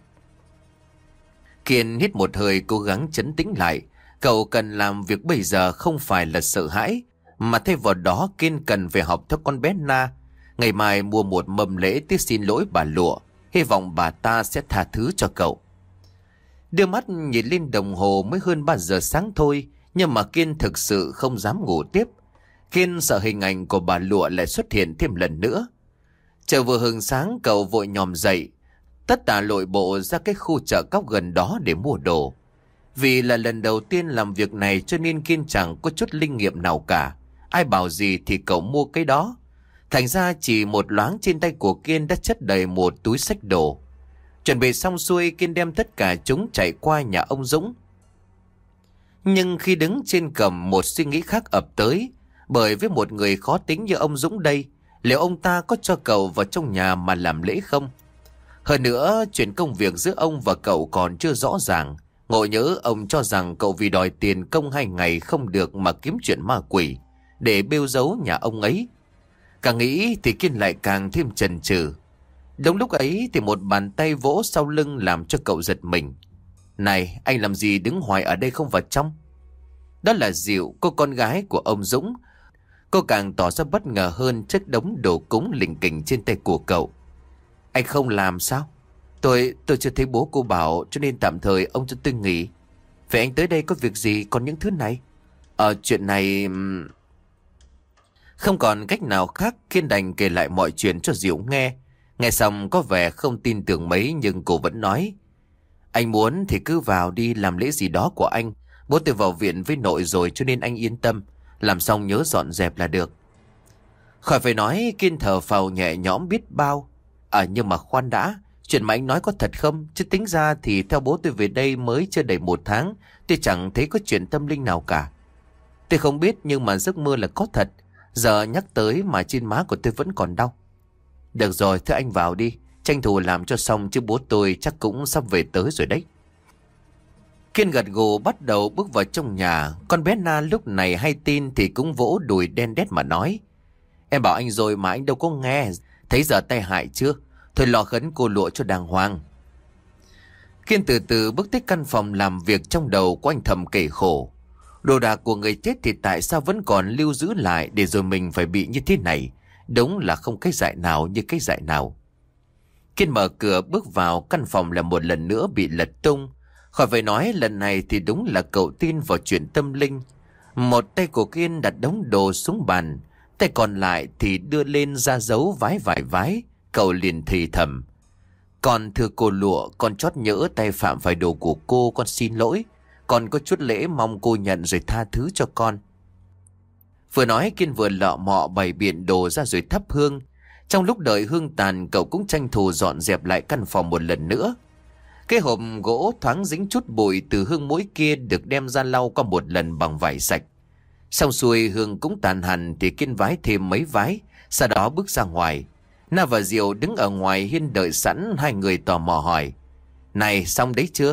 Kiên hít một hơi cố gắng trấn tĩnh lại. Cậu cần làm việc bây giờ không phải là sợ hãi, mà thay vào đó Kiên cần phải học theo con bé Na. Ngày mai mua một mâm lễ tiếc xin lỗi bà Lụa, hy vọng bà ta sẽ tha thứ cho cậu. Đưa mắt nhìn lên đồng hồ mới hơn 3 giờ sáng thôi, nhưng mà Kiên thực sự không dám ngủ tiếp. Kiên sợ hình ảnh của bà Lụa lại xuất hiện thêm lần nữa. Trời vừa hừng sáng cậu vội nhòm dậy, tất tả lội bộ ra cái khu chợ cóc gần đó để mua đồ. Vì là lần đầu tiên làm việc này cho nên Kiên chẳng có chút linh nghiệm nào cả. Ai bảo gì thì cậu mua cái đó. Thành ra chỉ một loáng trên tay của Kiên đã chất đầy một túi xách đồ. Chuẩn bị xong xuôi Kiên đem tất cả chúng chạy qua nhà ông Dũng. Nhưng khi đứng trên cổng một suy nghĩ khác ập tới. Bởi với một người khó tính như ông Dũng đây, liệu ông ta có cho cậu vào trong nhà mà làm lễ không? Hơn nữa chuyện công việc giữa ông và cậu còn chưa rõ ràng. Ngộ nhỡ ông cho rằng cậu vì đòi tiền công 2 ngày không được mà kiếm chuyện ma quỷ để bêu giấu nhà ông ấy. Càng nghĩ thì Kiên lại càng thêm chần chừ. Đúng lúc ấy thì một bàn tay vỗ sau lưng làm cho cậu giật mình. Này, anh làm gì đứng hoài ở đây không vào trong? Đó là Diệu, cô con gái của ông Dũng. Cô càng tỏ ra bất ngờ hơn trước đống đồ cúng lỉnh kỉnh trên tay của cậu. Anh không làm sao? Tôi chưa thấy bố cô bảo, cho nên tạm thời ông cho tôi nghỉ. Vậy anh tới đây có việc gì? Còn những thứ này? Chuyện này... Không còn cách nào khác, Kiên đành kể lại mọi chuyện cho Diệu nghe. Nghe xong có vẻ không tin tưởng mấy, nhưng cô vẫn nói. Anh muốn thì cứ vào đi, làm lễ gì đó của anh. Bố tôi vào viện với nội rồi, cho nên anh yên tâm. Làm xong nhớ dọn dẹp là được. Khỏi phải nói, Kiên thở phào nhẹ nhõm biết bao. Nhưng mà khoan đã, chuyện mà anh nói có thật không? Chứ tính ra thì theo bố tôi về đây mới chưa đầy 1 tháng, tôi chẳng thấy có chuyện tâm linh nào cả. Tôi không biết, nhưng mà giấc mơ là có thật. Giờ nhắc tới mà trên má của tôi vẫn còn đau. Được rồi, thưa anh vào đi, tranh thủ làm cho xong, chứ bố tôi chắc cũng sắp về tới rồi đấy. Kiên gật gù bắt đầu bước vào trong nhà. Con bé Na lúc này hay tin thì cũng vỗ đùi đen đét mà nói. Em bảo anh rồi mà anh đâu có nghe. Thấy giờ tay hại chưa? Thôi lo khấn cô lụa cho đàng hoàng. Kiên từ từ bước tới căn phòng làm việc, trong đầu của anh thầm kể khổ. Đồ đạc của người chết thì tại sao vẫn còn lưu giữ lại, để rồi mình phải bị như thế này. Đúng là không cái dại nào như cái dại nào. Kiên mở cửa bước vào căn phòng là một lần nữa bị lật tung. Khỏi phải nói, lần này thì đúng là cậu tin vào chuyện tâm linh. Một tay của Kiên đặt đống đồ xuống bàn, tay còn lại thì đưa lên ra dấu vái vài vái. Cậu liền thì thầm. Con thưa cô lụa, con trót nhỡ tay phạm phải đồ của cô, con xin lỗi. Con có chút lễ mong cô nhận rồi tha thứ cho con. Vừa nói, Kiên vừa lọ mọ bày biện đồ ra rồi thắp hương. Trong lúc đợi hương tàn, cậu cũng tranh thủ dọn dẹp lại căn phòng một lần nữa. Cái hộp gỗ thoáng dính chút bụi từ hương mũi kia được đem ra lau qua một lần bằng vải sạch. Xong xuôi hương cũng tàn hẳn thì Kiên vái thêm mấy vái, sau đó bước ra ngoài. Na và Diệu đứng ở ngoài hiên đợi sẵn, hai người tò mò hỏi. Này, xong đấy chưa?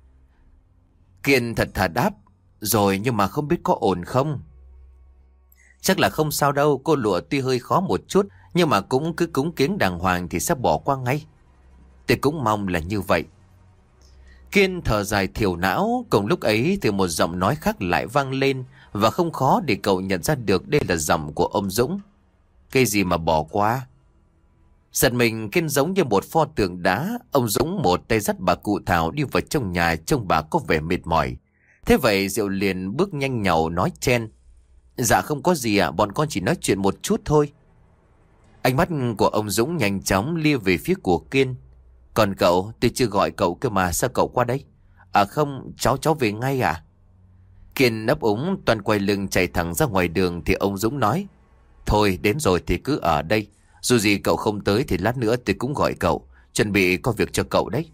Kiên thật thà đáp. Rồi, nhưng mà không biết có ổn không? Chắc là không sao đâu, cô lụa tuy hơi khó một chút, nhưng mà cũng cứ cúng kiến đàng hoàng thì sẽ bỏ qua ngay. Tôi cũng mong là như vậy. Kiên thở dài thiểu não. Cùng lúc ấy thì một giọng nói khác lại vang lên, và không khó để cậu nhận ra được đây là giọng của ông Dũng. Cái gì mà bỏ qua? Giật mình, Kiên giống như một pho tượng đá. Ông Dũng một tay dắt bà cụ Thảo đi vào trong nhà, trông bà có vẻ mệt mỏi. Thế vậy Diệu liền bước nhanh nhảu nói chen. Dạ không có gì ạ, bọn con chỉ nói chuyện một chút thôi. Ánh mắt của ông Dũng nhanh chóng lia về phía của Kiên. Còn cậu, tôi chưa gọi cậu cơ mà, sao cậu qua đây? Không, cháu về ngay à? Kiên ấp úng toàn quay lưng chạy thẳng ra ngoài đường thì ông Dũng nói. Thôi đến rồi thì cứ ở đây. Dù gì cậu không tới thì lát nữa tôi cũng gọi cậu. Chuẩn bị có việc cho cậu đấy.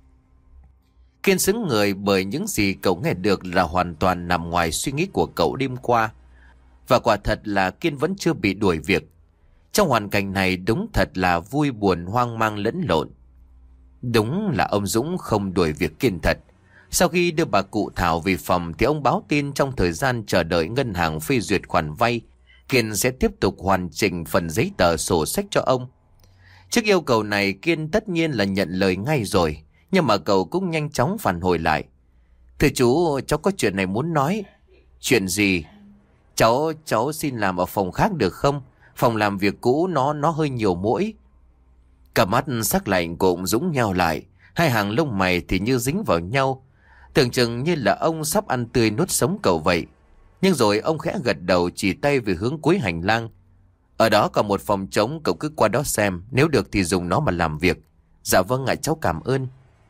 Kiên sững người bởi những gì cậu nghe được là hoàn toàn nằm ngoài suy nghĩ của cậu đêm qua. Và quả thật là Kiên vẫn chưa bị đuổi việc. Trong hoàn cảnh này đúng thật là vui buồn hoang mang lẫn lộn. Đúng là ông Dũng không đuổi việc Kiên thật. Sau khi đưa bà cụ Thảo về phòng thì ông báo tin trong thời gian chờ đợi ngân hàng phê duyệt khoản vay, Kiên sẽ tiếp tục hoàn chỉnh phần giấy tờ sổ sách cho ông. Trước yêu cầu này, Kiên tất nhiên là nhận lời ngay rồi, nhưng mà cậu cũng nhanh chóng phản hồi lại. Thưa chú, cháu có chuyện này muốn nói. Chuyện gì? Cháu xin làm ở phòng khác được không? Phòng làm việc cũ nó hơi nhiều muỗi. Cả mắt sắc lạnh của ông Dũng nheo lại, hai hàng lông mày thì như dính vào nhau, tưởng chừng như là ông sắp ăn tươi nuốt sống cậu vậy. Nhưng rồi ông khẽ gật đầu chỉ tay về hướng cuối hành lang. Ở đó còn một phòng trống, cậu cứ qua đó xem, nếu được thì dùng nó mà làm việc. Dạ vâng ạ, cháu cảm ơn.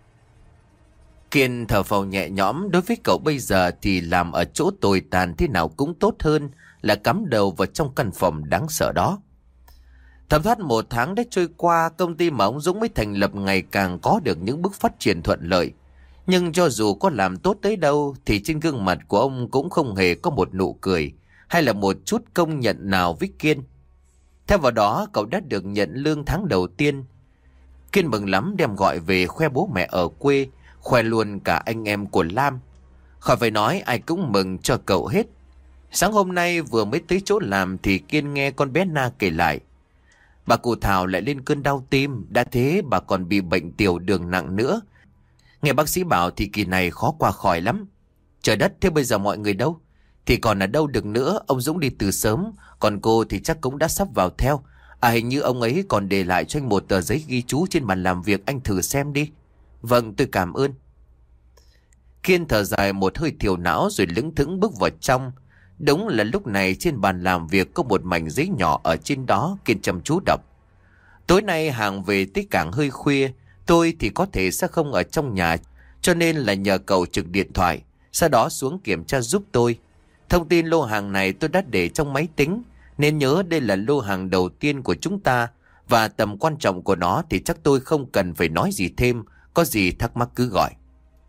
Kiên thở phào nhẹ nhõm. Đối với cậu bây giờ thì làm ở chỗ tồi tàn thế nào cũng tốt hơn là cắm đầu vào trong căn phòng đáng sợ đó. Thấm thoát 1 tháng đã trôi qua, công ty mà ông Dũng mới thành lập ngày càng có được những bước phát triển thuận lợi. Nhưng cho dù có làm tốt tới đâu thì trên gương mặt của ông cũng không hề có một nụ cười hay là một chút công nhận nào với Kiên. Theo vào đó, cậu đã được nhận lương tháng đầu tiên. Kiên mừng lắm đem gọi về khoe bố mẹ ở quê, khoe luôn cả anh em của Lam. Khỏi phải nói, ai cũng mừng cho cậu hết. Sáng hôm nay vừa mới tới chỗ làm thì Kiên nghe con bé Na kể lại. Bà cụ Thảo lại lên cơn đau tim, đã thế bà còn bị bệnh tiểu đường nặng nữa. Nghe bác sĩ bảo thì kỳ này khó qua khỏi lắm. Trời đất, thế bây giờ mọi người đâu? Thì còn ở đâu được nữa, ông Dũng đi từ sớm, còn cô thì chắc cũng đã sắp vào theo. À, hình như ông ấy còn để lại cho anh một tờ giấy ghi chú trên bàn làm việc, anh thử xem đi. Vâng, tôi cảm ơn. Kiên thở dài một hơi thiểu não rồi lững thững bước vào trong. Đúng là lúc này trên bàn làm việc có một mảnh giấy nhỏ, ở trên đó Kiên chăm chú đọc. Tối nay hàng về tới cảng hơi khuya, tôi thì có thể sẽ không ở trong nhà, cho nên là nhờ cậu trực điện thoại, sau đó xuống kiểm tra giúp tôi. Thông tin lô hàng này tôi đã để trong máy tính, nên nhớ đây là lô hàng đầu tiên của chúng ta, và tầm quan trọng của nó thì chắc tôi không cần phải nói gì thêm, có gì thắc mắc cứ gọi.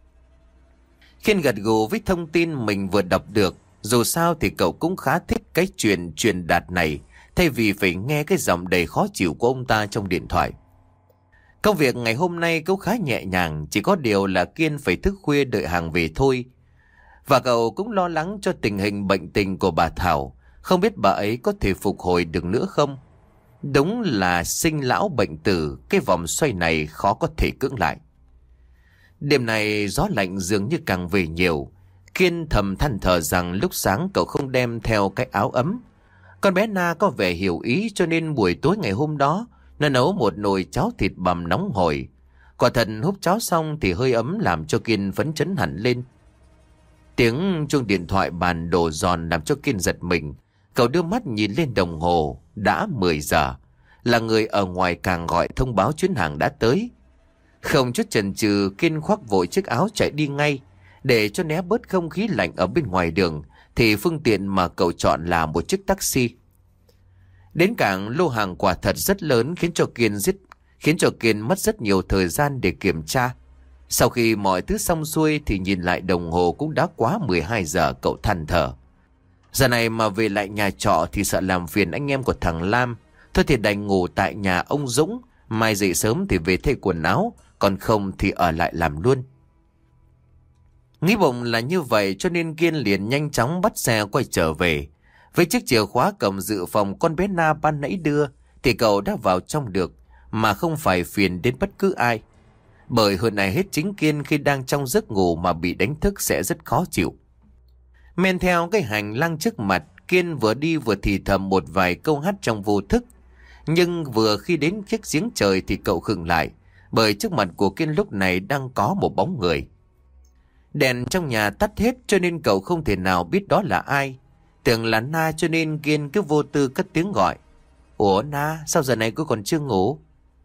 Khiên gật gù với thông tin mình vừa đọc được, dù sao thì cậu cũng khá thích cái chuyện truyền đạt này, thay vì phải nghe cái giọng đầy khó chịu của ông ta trong điện thoại. Công việc ngày hôm nay cũng khá nhẹ nhàng, chỉ có điều là Kiên phải thức khuya đợi hàng về thôi. Và cậu cũng lo lắng cho tình hình bệnh tình của bà Thảo, không biết bà ấy có thể phục hồi được nữa không. Đúng là sinh lão bệnh tử, cái vòng xoay này khó có thể cưỡng lại. Đêm này gió lạnh dường như càng về nhiều. Kiên thầm than thở rằng lúc sáng cậu không đem theo cái áo ấm. Con bé Na có vẻ hiểu ý, cho nên buổi tối ngày hôm đó nó nấu một nồi cháo thịt bằm nóng hổi. Quả thật húp cháo xong thì hơi ấm làm cho Kiên phấn chấn hẳn lên. Tiếng chuông điện thoại bàn đổ giòn làm cho Kiên giật mình. Cậu đưa mắt nhìn lên đồng hồ, đã 10 giờ. Là người ở ngoài càng gọi thông báo chuyến hàng đã tới. Không chút chần chừ, Kiên khoác vội chiếc áo chạy đi ngay. Để cho né bớt không khí lạnh ở bên ngoài đường, thì phương tiện mà cậu chọn là một chiếc taxi. Đến cảng, lô hàng quả thật rất lớn, khiến cho Kiên mất rất nhiều thời gian để kiểm tra. Sau khi mọi thứ xong xuôi thì nhìn lại đồng hồ cũng đã quá 12 giờ, cậu than thở. Giờ này mà về lại nhà trọ thì sợ làm phiền anh em của thằng Lam. Thôi thì đành ngủ tại nhà ông Dũng, mai dậy sớm thì về thay quần áo, còn không thì ở lại làm luôn. Nghĩ bụng là như vậy, cho nên Kiên liền nhanh chóng bắt xe quay trở về. Với chiếc chìa khóa cầm dự phòng con bé Na ban nãy đưa, thì cậu đã vào trong được, mà không phải phiền đến bất cứ ai. Bởi hơn ai hết chính Kiên khi đang trong giấc ngủ mà bị đánh thức sẽ rất khó chịu. Men theo cái hành lang trước mặt, Kiên vừa đi vừa thì thầm một vài câu hát trong vô thức. Nhưng vừa khi đến chiếc giếng trời thì cậu khựng lại, bởi trước mặt của Kiên lúc này đang có một bóng người. Đèn trong nhà tắt hết cho nên cậu không thể nào biết đó là ai. Tưởng là Na cho nên Kiên cứ vô tư cất tiếng gọi. Ủa Na, sao giờ này cô còn chưa ngủ?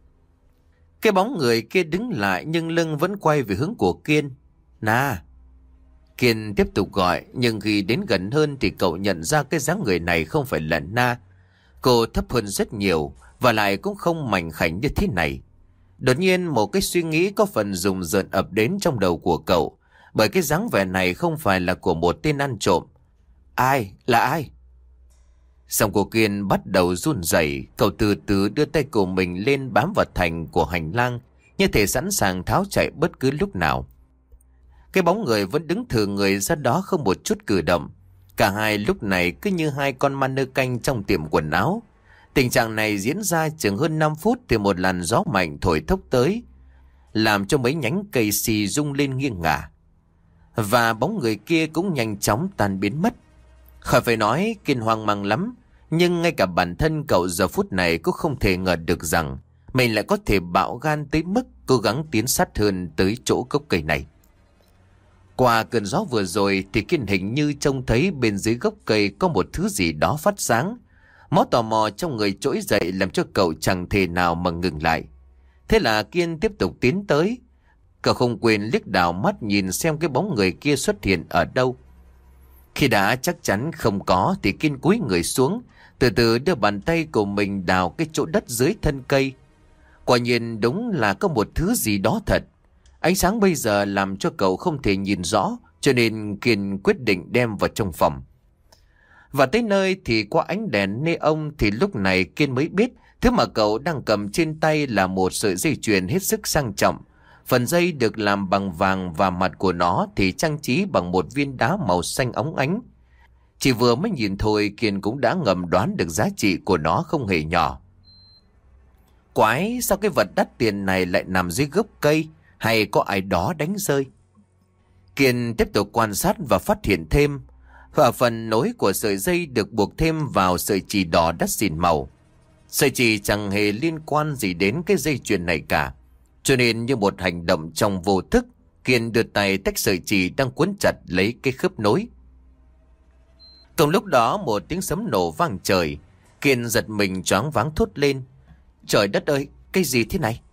Cái bóng người kia đứng lại nhưng lưng vẫn quay về hướng của Kiên. Na. Kiên tiếp tục gọi, nhưng khi đến gần hơn thì cậu nhận ra cái dáng người này không phải là Na. Cô thấp hơn rất nhiều, và lại cũng không mảnh khảnh như thế này. Đột nhiên một cái suy nghĩ có phần rùng rợn ập đến trong đầu của cậu, bởi cái dáng vẻ này không phải là của một tên ăn trộm. Ai? Là ai? Giọng của Kiên bắt đầu run rẩy, cậu từ từ đưa tay của mình lên bám vào thành của hành lang, như thể sẵn sàng tháo chạy bất cứ lúc nào. Cái bóng người vẫn đứng thừ người ra đó không một chút cử động. Cả hai lúc này cứ như hai con ma nơ canh trong tiệm quần áo. Tình trạng này diễn ra chừng hơn 5 phút thì một làn gió mạnh thổi thốc tới, làm cho mấy nhánh cây xì rung lên nghiêng ngả. Và bóng người kia cũng nhanh chóng tan biến mất. Khỏi phải nói, Kiên hoang mang lắm. Nhưng ngay cả bản thân cậu giờ phút này cũng không thể ngờ được rằng mình lại có thể bạo gan tới mức cố gắng tiến sát hơn tới chỗ gốc cây này. Qua cơn gió vừa rồi thì Kiên hình như trông thấy bên dưới gốc cây có một thứ gì đó phát sáng. Máu tò mò trong người trỗi dậy làm cho cậu chẳng thể nào mà ngừng lại. Thế là Kiên tiếp tục tiến tới. Cậu không quên liếc đảo mắt nhìn xem cái bóng người kia xuất hiện ở đâu. Khi đã chắc chắn không có thì Kiên cúi người xuống, từ từ đưa bàn tay của mình đào cái chỗ đất dưới thân cây. Quả nhiên đúng là có một thứ gì đó thật. Ánh sáng bây giờ làm cho cậu không thể nhìn rõ, cho nên Kiên quyết định đem vào trong phòng. Và tới nơi thì qua ánh đèn neon thì lúc này Kiên mới biết thứ mà cậu đang cầm trên tay là một sợi dây chuyền hết sức sang trọng. Phần dây được làm bằng vàng và mặt của nó thì trang trí bằng một viên đá màu xanh óng ánh. Chỉ vừa mới nhìn thôi Kiên cũng đã ngầm đoán được giá trị của nó không hề nhỏ. Quái, sao cái vật đắt tiền này lại nằm dưới gốc cây, hay có ai đó đánh rơi? Kiên tiếp tục quan sát và phát hiện thêm. Ở phần nối của sợi dây được buộc thêm vào sợi chỉ đỏ đắt xỉn màu. Sợi chỉ chẳng hề liên quan gì đến cái dây chuyền này cả. Cho nên như một hành động trong vô thức, Kiên đưa tay tách sợi chỉ đang quấn chặt lấy cái khớp nối. Cùng lúc đó một tiếng sấm nổ vang trời. Kiên giật mình choáng váng thốt lên. Trời đất ơi, cái gì thế này?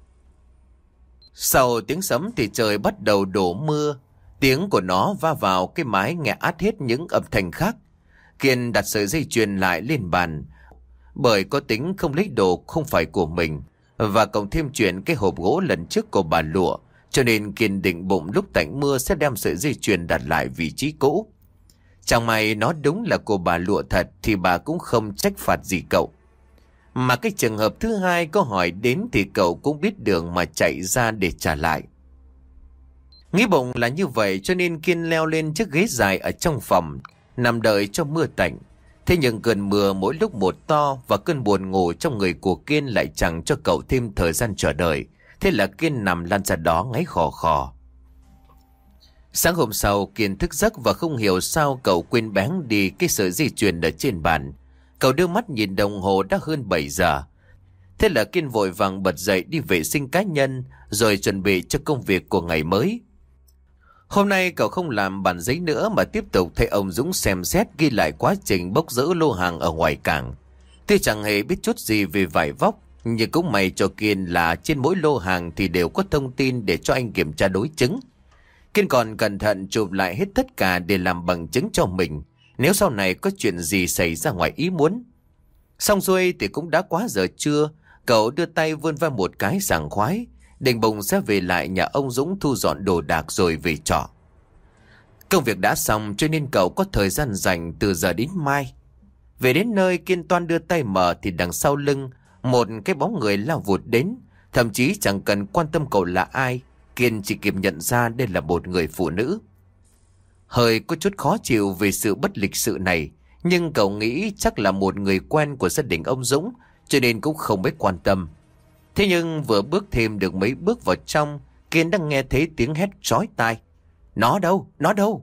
Sau tiếng sấm thì trời bắt đầu đổ mưa. Tiếng của nó va vào cái mái nghe át hết những âm thanh khác. Kiên đặt sợi dây chuyền lại lên bàn. Bởi có tính không lấy đồ không phải của mình, và cộng thêm chuyện cái hộp gỗ lần trước của bà Lụa, cho nên Kiên định bụng lúc tạnh mưa sẽ đem sợi dây chuyền đặt lại vị trí cũ. Chẳng may nó đúng là của bà Lụa thật thì bà cũng không trách phạt gì cậu. Mà cái trường hợp thứ hai có hỏi đến thì cậu cũng biết đường mà chạy ra để trả lại. Nghĩ bụng là như vậy cho nên Kiên leo lên chiếc ghế dài ở trong phòng, nằm đợi cho mưa tạnh. Thế nhưng cơn mưa mỗi lúc một to và cơn buồn ngủ trong người của Kiên lại chẳng cho cậu thêm thời gian chờ đợi. Thế là Kiên nằm lăn ra đó ngáy khò khò. Sáng hôm sau Kiên thức giấc và không hiểu sao cậu quên bén đi cái sợi dây chuyền ở trên bàn. Cậu đưa mắt nhìn đồng hồ đã hơn 7 giờ. Thế là Kiên vội vàng bật dậy đi vệ sinh cá nhân rồi chuẩn bị cho công việc của ngày mới. Hôm nay cậu không làm bản giấy nữa mà tiếp tục thay ông Dũng xem xét ghi lại quá trình bốc dỡ lô hàng ở ngoài cảng. Tuy chẳng hề biết chút gì về vải vóc, nhưng cũng may cho Kiên là trên mỗi lô hàng thì đều có thông tin để cho anh kiểm tra đối chứng. Kiên còn cẩn thận chụp lại hết tất cả để làm bằng chứng cho mình, nếu sau này có chuyện gì xảy ra ngoài ý muốn. Xong xuôi thì cũng đã quá giờ trưa, cậu đưa tay vươn vào một cái sảng khoái, định bụng sẽ về lại nhà ông Dũng thu dọn đồ đạc rồi về trọ. Công việc đã xong cho nên cậu có thời gian dành từ giờ đến mai. Về đến nơi Kiên toan đưa tay mở thì đằng sau lưng một cái bóng người lao vụt đến. Thậm chí chẳng cần quan tâm cậu là ai, Kiên chỉ kịp nhận ra đây là một người phụ nữ. Hơi có chút khó chịu về sự bất lịch sự này, nhưng cậu nghĩ chắc là một người quen của gia đình ông Dũng, cho nên cũng không mấy quan tâm. Thế nhưng vừa bước thêm được mấy bước vào trong, Kiên đang nghe thấy tiếng hét chói tai. Nó đâu? Nó đâu?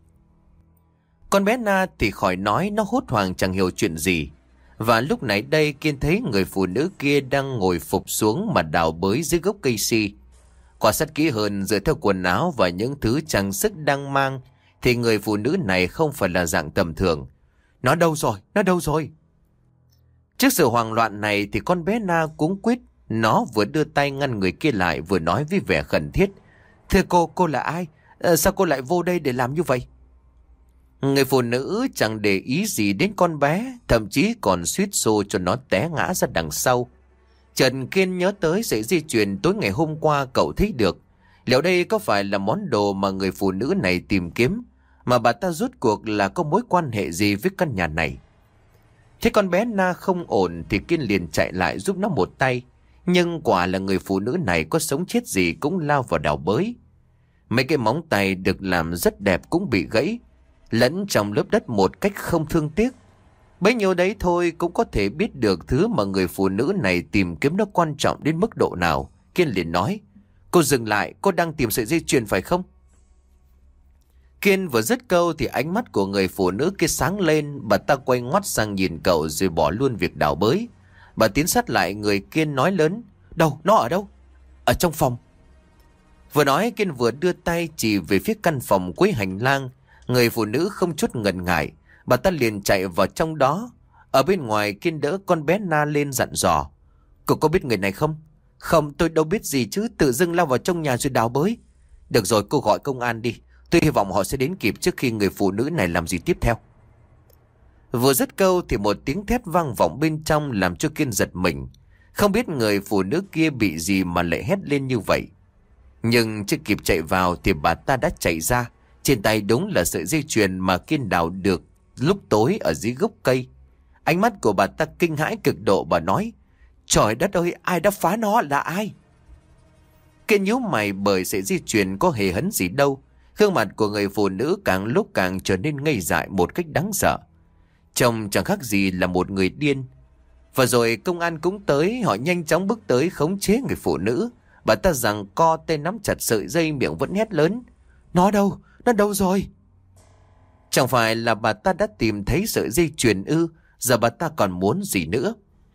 Con bé Na thì khỏi nói, nó hốt hoảng chẳng hiểu chuyện gì. Và lúc nãy đây Kiên thấy người phụ nữ kia đang ngồi phụp xuống mà đào bới dưới gốc cây si. Quan sát kỹ hơn dựa theo quần áo và những thứ trang sức đang mang thì người phụ nữ này không phải là dạng tầm thường. Nó đâu rồi? Nó đâu rồi? Trước sự hoang loạn này thì con bé Na cuống quýt. Nó vừa đưa tay ngăn người kia lại vừa nói với vẻ khẩn thiết. Thưa cô là ai? Sao cô lại vô đây để làm như vậy? Người phụ nữ chẳng để ý gì đến con bé, thậm chí còn suýt xô cho nó té ngã ra đằng sau. Trần Kiên nhớ tới sợi dây chuyền tối ngày hôm qua cậu thấy được. Liệu đây có phải là món đồ mà người phụ nữ này tìm kiếm, mà bà ta rốt cuộc là có mối quan hệ gì với căn nhà này? Thế con bé Na không ổn thì Kiên liền chạy lại giúp nó một tay. Nhưng quả là người phụ nữ này có sống chết gì cũng lao vào đào bới. Mấy cái móng tay được làm rất đẹp cũng bị gãy, lẫn trong lớp đất một cách không thương tiếc. Bấy nhiêu đấy thôi cũng có thể biết được thứ mà người phụ nữ này tìm kiếm nó quan trọng đến mức độ nào. Kiên liền nói, cô dừng lại, cô đang tìm sợi dây chuyền phải không? Kiên vừa dứt câu thì ánh mắt của người phụ nữ kia sáng lên, bà ta quay ngoắt sang nhìn cậu rồi bỏ luôn việc đào bới. Bà tiến sát lại người Kiên nói lớn, đâu, nó ở đâu? Ở trong phòng. Vừa nói Kiên vừa đưa tay chỉ về phía căn phòng cuối hành lang. Người phụ nữ không chút ngần ngại, bà ta liền chạy vào trong đó. Ở bên ngoài Kiên đỡ con bé Na lên dặn dò, cô có biết người này không? Không, tôi đâu biết gì chứ, tự dưng lao vào trong nhà rồi đào bới. Được rồi, cô gọi công an đi, tôi hy vọng họ sẽ đến kịp trước khi người phụ nữ này làm gì tiếp theo. Vừa dứt câu thì một tiếng thét vang vọng bên trong làm cho Kiên giật mình. Không biết người phụ nữ kia bị gì mà lại hét lên như vậy. Nhưng chưa kịp chạy vào thì bà ta đã chạy ra. Trên tay đúng là sợi dây chuyền mà Kiên đào được lúc tối ở dưới gốc cây. Ánh mắt của bà ta kinh hãi cực độ, bà nói, trời đất ơi, ai đã phá nó, là ai? Kiên nhíu mày bởi sợi dây chuyền có hề hấn gì đâu. Gương mặt của người phụ nữ càng lúc càng trở nên ngây dại một cách đáng sợ. Trông chẳng khác gì là một người điên. Và rồi công an cũng tới, họ nhanh chóng bước tới khống chế người phụ nữ. Bà ta giằng co tay nắm chặt sợi dây, miệng vẫn hét lớn, nó đâu? Nó đâu rồi? Chẳng phải là bà ta đã tìm thấy sợi dây chuyền ư? Giờ bà ta còn muốn gì nữa?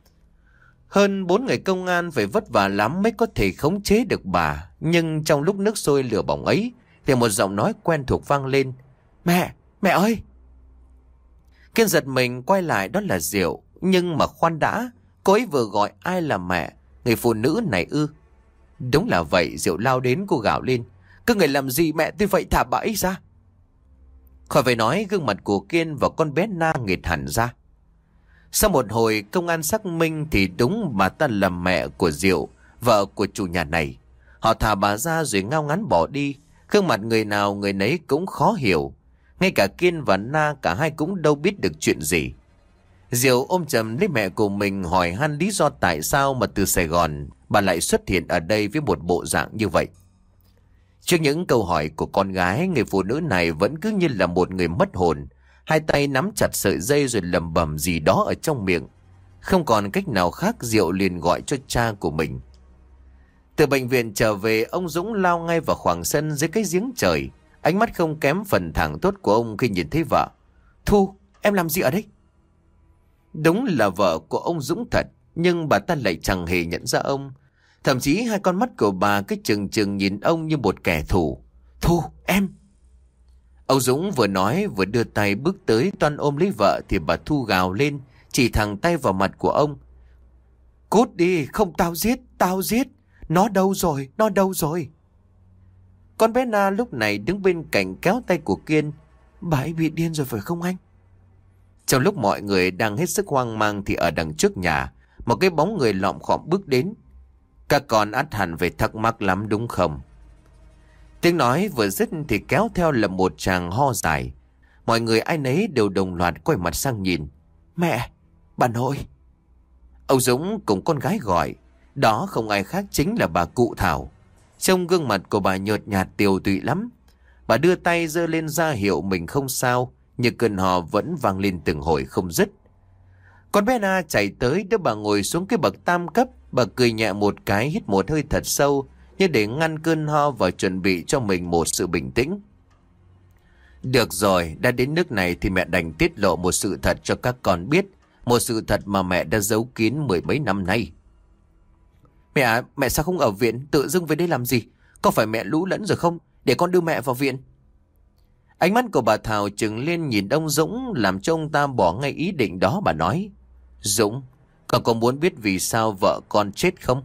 Hơn 4 người công an phải vất vả lắm mới có thể khống chế được bà. Nhưng trong lúc nước sôi lửa bỏng ấy thì một giọng nói quen thuộc vang lên. Mẹ, mẹ ơi! Kiên giật mình quay lại, đó là Diệu. Nhưng mà khoan đã, cô ấy vừa gọi ai là mẹ? Người phụ nữ này ư? Đúng là vậy. Diệu lao đến, cô gào lên. Các người làm gì mẹ tôi vậy, thả bà ấy ra! Khỏi phải nói, gương mặt của Kiên và con bé Na nghệt hẳn ra. Sau một hồi công an xác minh thì đúng bà ta là mẹ của Diệu, vợ của chủ nhà này. Họ thả bà ra rồi ngao ngán bỏ đi. Gương mặt người nào người nấy cũng khó hiểu. Ngay cả Kiên và Na cả hai cũng đâu biết được chuyện gì. Diệu ôm chầm lấy mẹ của mình, hỏi han lý do tại sao mà từ Sài Gòn bà lại xuất hiện ở đây với một bộ dạng như vậy. Trước những câu hỏi của con gái, người phụ nữ này vẫn cứ như là một người mất hồn. Hai tay nắm chặt sợi dây rồi lẩm bẩm gì đó ở trong miệng. Không còn cách nào khác, Diệu liền gọi cho cha của mình. Từ bệnh viện trở về, ông Dũng lao ngay vào khoảng sân dưới cái giếng trời. Ánh mắt không kém phần thẳng thốt của ông khi nhìn thấy vợ. Thu, em làm gì ở đây? Đúng là vợ của ông Dũng thật, nhưng bà ta lại chẳng hề nhận ra ông. Thậm chí hai con mắt của bà cứ chừng chừng nhìn ông như một kẻ thù. Thu, em! Ông Dũng vừa nói vừa đưa tay bước tới toan ôm lấy vợ thì bà Thu gào lên, chỉ thẳng tay vào mặt của ông. Cút đi, không tao giết. Nó đâu rồi, nó đâu rồi? Con bé Na lúc này đứng bên cạnh kéo tay của Kiên. Bà ấy bị điên rồi phải không anh? Trong lúc mọi người đang hết sức hoang mang thì ở đằng trước nhà, một cái bóng người lọm khọm bước đến. Các con ắt hẳn phải thắc mắc lắm đúng không? Tiếng nói vừa dứt thì kéo theo là một tràng ho dài. Mọi người ai nấy đều đồng loạt quay mặt sang nhìn. Mẹ, bà nội! Ông Dũng cùng con gái gọi. Đó không ai khác chính là bà cụ Thảo. Trông gương mặt của bà nhợt nhạt tiều tụy lắm. Bà đưa tay giơ lên ra hiệu mình không sao, nhưng cơn ho vẫn vang lên từng hồi không dứt. Con bé Na chạy tới đỡ bà ngồi xuống cái bậc tam cấp. Bà cười nhẹ một cái, hít một hơi thật sâu như để ngăn cơn ho và chuẩn bị cho mình một sự bình tĩnh. Được rồi, đã đến nước này thì mẹ đành tiết lộ một sự thật cho các con biết. Một sự thật mà mẹ đã giấu kín 10 mấy năm nay. Mẹ sao không ở viện, tự dưng về đây làm gì? Có phải mẹ lú lẫn rồi không? Để con đưa mẹ vào viện. Ánh mắt của bà Thảo trừng lên nhìn ông Dũng, làm cho ông ta bỏ ngay ý định đó. Bà nói, Dũng, con có muốn biết vì sao vợ con chết không?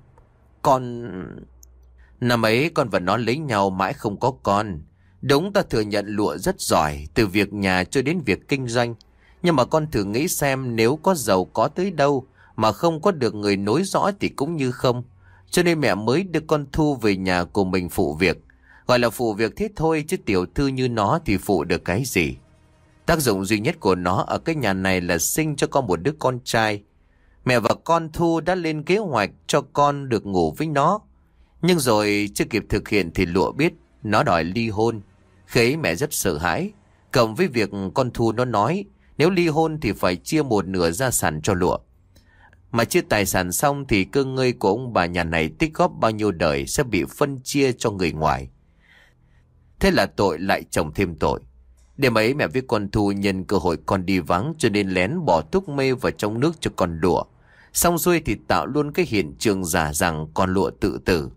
Năm ấy con và nó lấy nhau mãi không có con. Đúng, ta thừa nhận Lụa rất giỏi, từ việc nhà cho đến việc kinh doanh. Nhưng mà con thử nghĩ xem, nếu có giàu có tới đâu mà không có được người nối dõi thì cũng như không. Cho nên mẹ mới đưa con Thu về nhà của mình phụ việc. Gọi là phụ việc thế thôi, chứ tiểu thư như nó thì phụ được cái gì. Tác dụng duy nhất của nó ở cái nhà này là sinh cho con một đứa con trai. Mẹ và con Thu đã lên kế hoạch cho con được ngủ với nó. Nhưng rồi chưa kịp thực hiện thì Lụa biết nó đòi ly hôn. Khi ấy mẹ rất sợ hãi. Cộng với việc con Thu nó nói nếu ly hôn thì phải chia một nửa gia sản cho Lụa. Mà chia tài sản xong thì cơ ngơi của ông bà nhà này tích góp bao nhiêu đời sẽ bị phân chia cho người ngoài. Thế là tội lại chồng thêm tội. Đêm ấy mẹ với con Thu nhân cơ hội con đi vắng cho nên lén bỏ thuốc mê vào trong nước cho con Lụa. Xong xuôi thì tạo luôn cái hiện trường giả rằng con Lụa tự tử.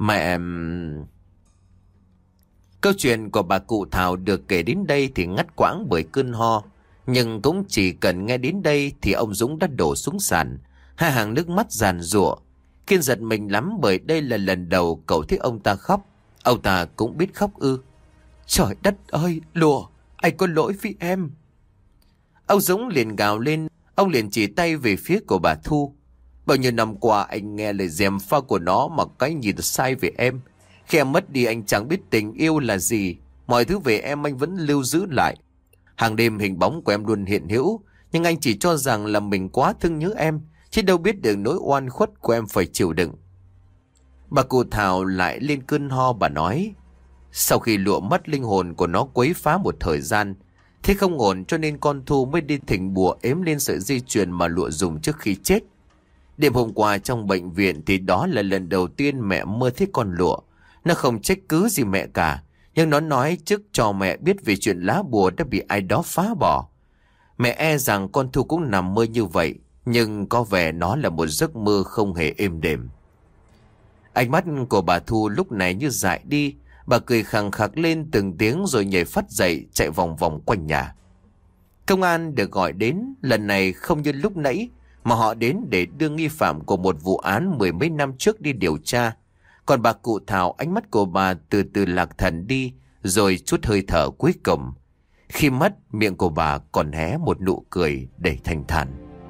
Câu chuyện của bà cụ Thảo được kể đến đây thì ngắt quãng bởi cơn ho. Nhưng cũng chỉ cần nghe đến đây thì ông Dũng đã đổ xuống sàn, hai hàng nước mắt giàn giụa. Kiên giật mình lắm bởi đây là lần đầu cậu thấy ông ta khóc. Ông ta cũng biết khóc ư? Trời đất ơi, Lụa, anh có lỗi với em. Ông Dũng liền gào lên, ông liền chỉ tay về phía của bà Thu. Bao nhiêu năm qua anh nghe lời gièm pha của nó mà cái nhìn sai về em. Khi em mất đi anh chẳng biết tình yêu là gì. Mọi thứ về em anh vẫn lưu giữ lại. Hàng đêm hình bóng của em luôn hiện hữu, nhưng anh chỉ cho rằng là mình quá thương nhớ em, chứ đâu biết được nỗi oan khuất của em phải chịu đựng. Bà cụ Thảo lại lên cơn ho. Bà nói, sau khi Lụa mất, linh hồn của nó quấy phá một thời gian. Thế không ổn cho nên con Thu mới đi thỉnh bùa ếm lên sợi dây chuyền mà Lụa dùng trước khi chết. Đêm hôm qua trong bệnh viện thì đó là lần đầu tiên mẹ mơ thấy con Lụa. Nó không trách cứ gì mẹ cả, Nhưng nó nói trước cho mẹ biết về chuyện lá bùa đã bị ai đó phá bỏ. Mẹ e rằng con Thu cũng nằm mơ như vậy, nhưng có vẻ nó là một giấc mơ không hề êm đềm. Ánh mắt của bà Thu lúc này như dại đi. Bà cười khằng khặc lên từng tiếng rồi nhảy phắt dậy chạy vòng vòng quanh nhà. Công an được gọi đến, lần này không như lúc nãy mà họ đến để đưa nghi phạm của một vụ án 10 mấy năm trước đi điều tra. Còn bà cụ Thảo, ánh mắt của bà từ từ lạc thần đi rồi chút hơi thở cuối cùng. Khi mất, miệng của bà còn hé một nụ cười đầy thanh thản.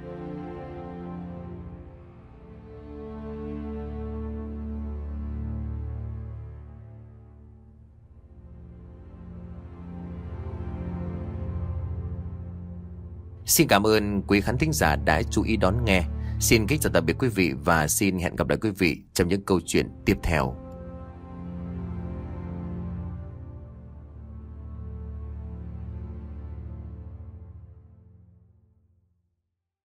Xin cảm ơn quý khán thính giả đã chú ý đón nghe. Xin kính chào tạm biệt quý vị và xin hẹn gặp lại quý vị trong những câu chuyện tiếp theo.